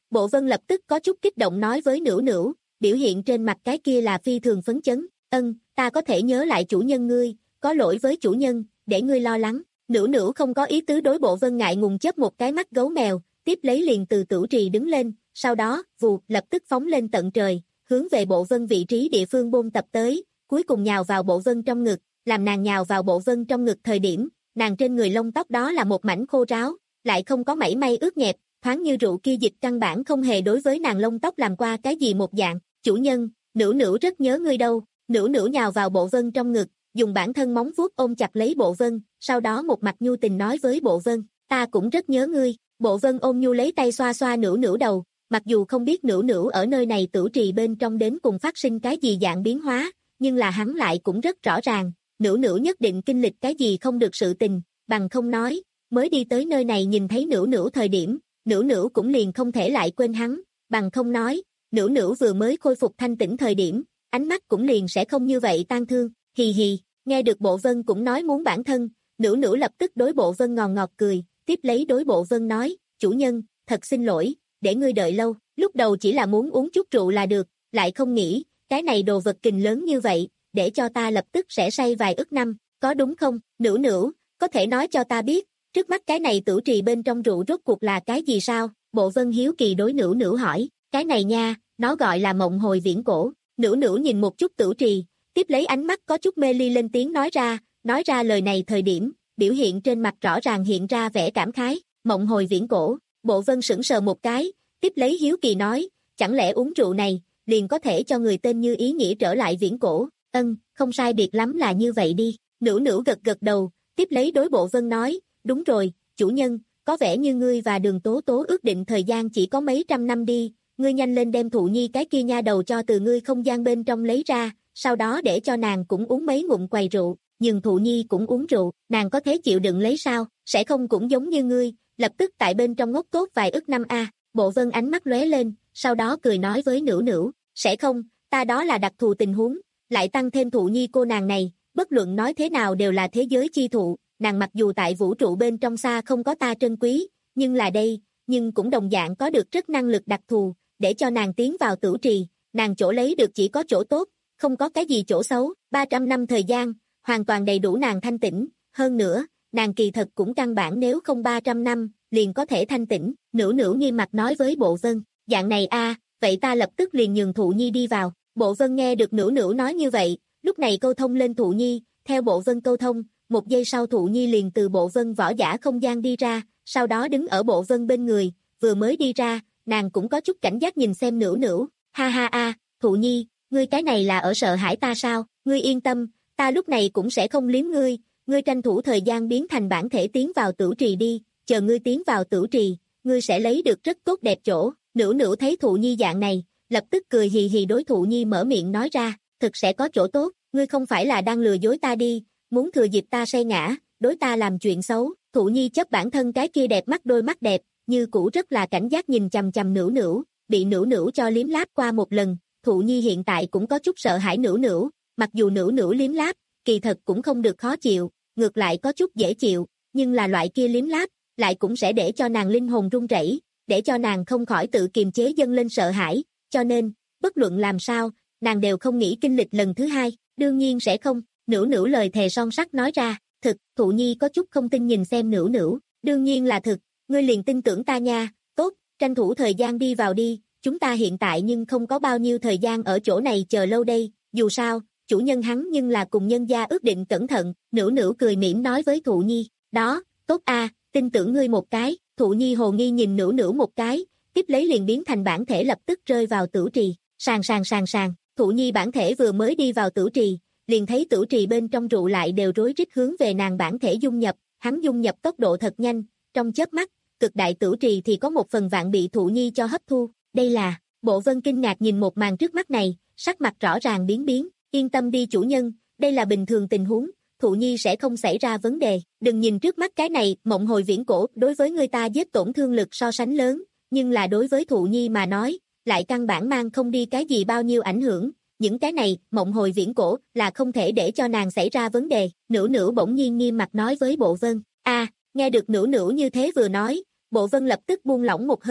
Bộ Vân lập tức có chút kích động nói với Nữu Nữu, biểu hiện trên mặt cái kia là phi thường phấn chấn, ân, ta có thể nhớ lại chủ nhân ngươi, có lỗi với chủ nhân, để ngươi lo lắng. Nữu Nữu không có ý tứ đối Bộ Vân ngại ngùng chớp một cái mắt gấu mèo, tiếp lấy liền từ tửu trì đứng lên, sau đó, vù, lập tức phóng lên tận trời, hướng về Bộ Vân vị trí địa phương bôn tập tới, cuối cùng nhào vào Bộ Vân trong ngực, làm nàng nhào vào Bộ Vân trong ngực thời điểm, nàng trên người lông tóc đó là một mảnh khô ráo, lại không có mảy may ướt nhẹp, thoáng như rượu kia dịch căn bản không hề đối với nàng lông tóc làm qua cái gì một dạng. Chủ nhân, Nữu Nữu rất nhớ ngươi đâu. Nữu Nữu nhào vào Bộ Vân trong ngực, dùng bản thân móng vuốt ôm chặt lấy Bộ Vân, sau đó một mặt nhu tình nói với Bộ Vân, ta cũng rất nhớ ngươi. Bộ Vân ôm nhu lấy tay xoa xoa Nữu Nữu đầu, mặc dù không biết Nữu Nữu ở nơi này tửu trì bên trong đến cùng phát sinh cái gì dạng biến hóa, nhưng là hắn lại cũng rất rõ ràng, Nữu Nữu nhất định kinh lịch cái gì không được sự tình, bằng không nói, mới đi tới nơi này nhìn thấy Nữu Nữu thời điểm, Nữu Nữu cũng liền không thể lại quên hắn, bằng không nói, Nữu Nữu vừa mới khôi phục thanh tĩnh thời điểm, ánh mắt cũng liền sẽ không như vậy tang thương, hì hì, nghe được Bộ Vân cũng nói muốn bản thân, Nữu Nữu lập tức đối Bộ Vân ngọt ngọt cười, tiếp lấy đối Bộ Vân nói, chủ nhân, thật xin lỗi, để ngươi đợi lâu, lúc đầu chỉ là muốn uống chút rượu là được, lại không nghĩ, cái này đồ vật kình lớn như vậy, để cho ta lập tức sẽ say vài ức năm, có đúng không? Nữu Nữu, có thể nói cho ta biết, trước mắt cái này tửu trì bên trong rượu rốt cuộc là cái gì sao? Bộ Vân hiếu kỳ đối Nữu Nữu hỏi, cái này nha, nó gọi là mộng hồi viễn cổ. Nữu Nữu nhìn một chút tửu trì, tiếp lấy ánh mắt có chút mê ly lên tiếng nói ra, nói ra lời này thời điểm, biểu hiện trên mặt rõ ràng hiện ra vẻ cảm khái, mộng hồi viễn cổ. Bộ Vân sững sờ một cái, tiếp lấy hiếu kỳ nói, chẳng lẽ uống rượu này, liền có thể cho người tên như ý nghĩa trở lại viễn cổ? Ân, không sai biệt lắm là như vậy đi. Nữu Nữu gật gật đầu, tiếp lấy đối Bộ Vân nói, đúng rồi, chủ nhân, có vẻ như ngươi và Đường Tố Tố ước định thời gian chỉ có mấy trăm năm đi, ngươi nhanh lên đem Thụ Nhi cái kia nha đầu cho từ ngươi không gian bên trong lấy ra, sau đó để cho nàng cũng uống mấy ngụm quầy rượu, nhưng Thụ Nhi cũng uống rượu, nàng có thể chịu đựng lấy sao, sẽ không cũng giống như ngươi, lập tức tại bên trong ngốc tốt vài ức năm a. Bộ Vân ánh mắt lóe lên, sau đó cười nói với Nữu Nữu, sẽ không, ta đó là đặc thù tình huống, lại tăng thêm Thụ Nhi cô nàng này, bất luận nói thế nào đều là thế giới chi thụ, nàng mặc dù tại vũ trụ bên trong xa không có ta trân quý, nhưng là đây, nhưng cũng đồng dạng có được rất năng lực đặc thù, để cho nàng tiến vào tửu trì, nàng chỗ lấy được chỉ có chỗ tốt, không có cái gì chỗ xấu, ba trăm năm thời gian, hoàn toàn đầy đủ nàng thanh tĩnh, hơn nữa, nàng kỳ thật cũng căn bản nếu không ba trăm năm, liền có thể thanh tĩnh. Nữu Nữu nghiêm mặt nói với Bộ Vân, dạng này a, vậy ta lập tức liền nhường Thụ Nhi đi vào. Bộ Vân nghe được Nữu Nữu nói như vậy, lúc này câu thông lên Thụ Nhi, theo Bộ Vân câu thông, một giây sau Thụ Nhi liền từ Bộ Vân võ giả không gian đi ra, sau đó đứng ở Bộ Vân bên người, vừa mới đi ra, nàng cũng có chút cảnh giác nhìn xem Nữu Nữu, ha ha a, Thụ Nhi, ngươi cái này là ở sợ hãi ta sao? Ngươi yên tâm, ta lúc này cũng sẽ không liếm ngươi, ngươi tranh thủ thời gian biến thành bản thể tiến vào tửu trì đi, chờ ngươi tiến vào tửu trì, ngươi sẽ lấy được rất tốt đẹp chỗ. Nữu Nữu thấy Thụ Nhi dạng này, lập tức cười hì hì đối Thụ Nhi mở miệng nói ra, thực sẽ có chỗ tốt, ngươi không phải là đang lừa dối ta đi, muốn thừa dịp ta say ngã, đối ta làm chuyện xấu. Thụ Nhi chấp bản thân cái kia đẹp mắt đôi mắt đẹp, như cũ rất là cảnh giác nhìn chằm chằm Nữu Nữu, bị Nữu Nữu cho liếm láp qua một lần, Thụ Nhi hiện tại cũng có chút sợ hãi Nữu Nữu, mặc dù Nữu Nữu liếm láp, kỳ thật cũng không được khó chịu, ngược lại có chút dễ chịu, nhưng là loại kia liếm láp, lại cũng sẽ để cho nàng linh hồn run rẩy, để cho nàng không khỏi tự kiềm chế dâng lên sợ hãi, cho nên, bất luận làm sao, nàng đều không nghĩ kinh lịch lần thứ hai, đương nhiên sẽ không. Nữu Nữu lời thề son sắt nói ra, thực. Thụ Nhi có chút không tin nhìn xem Nữu Nữu, đương nhiên là thực, ngươi liền tin tưởng ta nha, tốt, tranh thủ thời gian đi vào đi, chúng ta hiện tại nhưng không có bao nhiêu thời gian ở chỗ này chờ lâu đây, dù sao, chủ nhân hắn nhưng là cùng nhân gia ước định cẩn thận. Nữu Nữu cười mỉm nói với Thụ Nhi, đó, tốt a, tin tưởng ngươi một cái. Thụ Nhi hồ nghi nhìn Nữu Nữu một cái, tiếp lấy liền biến thành bản thể lập tức rơi vào tửu trì, sàn sàn sàn sàn. Thụ Nhi bản thể vừa mới đi vào tửu trì, liền thấy tửu trì bên trong rượu lại đều rối rít hướng về nàng bản thể dung nhập, hắn dung nhập tốc độ thật nhanh, trong chớp mắt, cực đại tửu trì thì có một phần vạn bị Thụ Nhi cho hấp thu, đây là. Bộ Vân kinh ngạc nhìn một màn trước mắt này, sắc mặt rõ ràng biến biến, yên tâm đi chủ nhân, đây là bình thường tình huống, Thụ Nhi sẽ không xảy ra vấn đề, đừng nhìn trước mắt cái này, mộng hồi viễn cổ, đối với người ta giết tổn thương lực so sánh lớn, nhưng là đối với Thụ Nhi mà nói, lại căn bản mang không đi cái gì bao nhiêu ảnh hưởng, những cái này, mộng hồi viễn cổ, là không thể để cho nàng xảy ra vấn đề. Nữu Nữu bỗng nhiên nghiêm mặt nói với Bộ Vân, a, nghe được Nữu Nữu như thế vừa nói, Bộ Vân lập tức buông lỏng một hơi,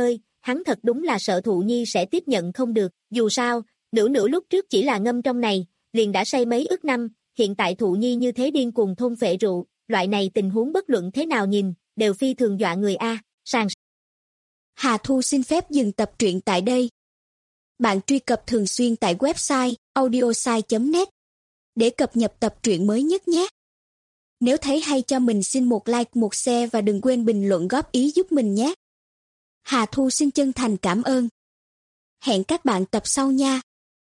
hắn thật đúng là sợ Thụ Nhi sẽ tiếp nhận không được, dù sao, Nữu Nữu lúc trước chỉ là ngâm trong này, liền đã say mấy ức năm, hiện tại Thụ Nhi như thế điên cuồng thôn phệ rượu, loại này tình huống bất luận thế nào nhìn, đều phi thường dọa người a. Sàng. Hà Thu xin phép dừng tập truyện tại đây. Bạn truy cập thường xuyên tại website audiosai chấm net để cập nhật tập truyện mới nhất nhé. Nếu thấy hay cho mình xin một like, một share và đừng quên bình luận góp ý giúp mình nhé. Hà Thu xin chân thành cảm ơn. Hẹn các bạn tập sau nha.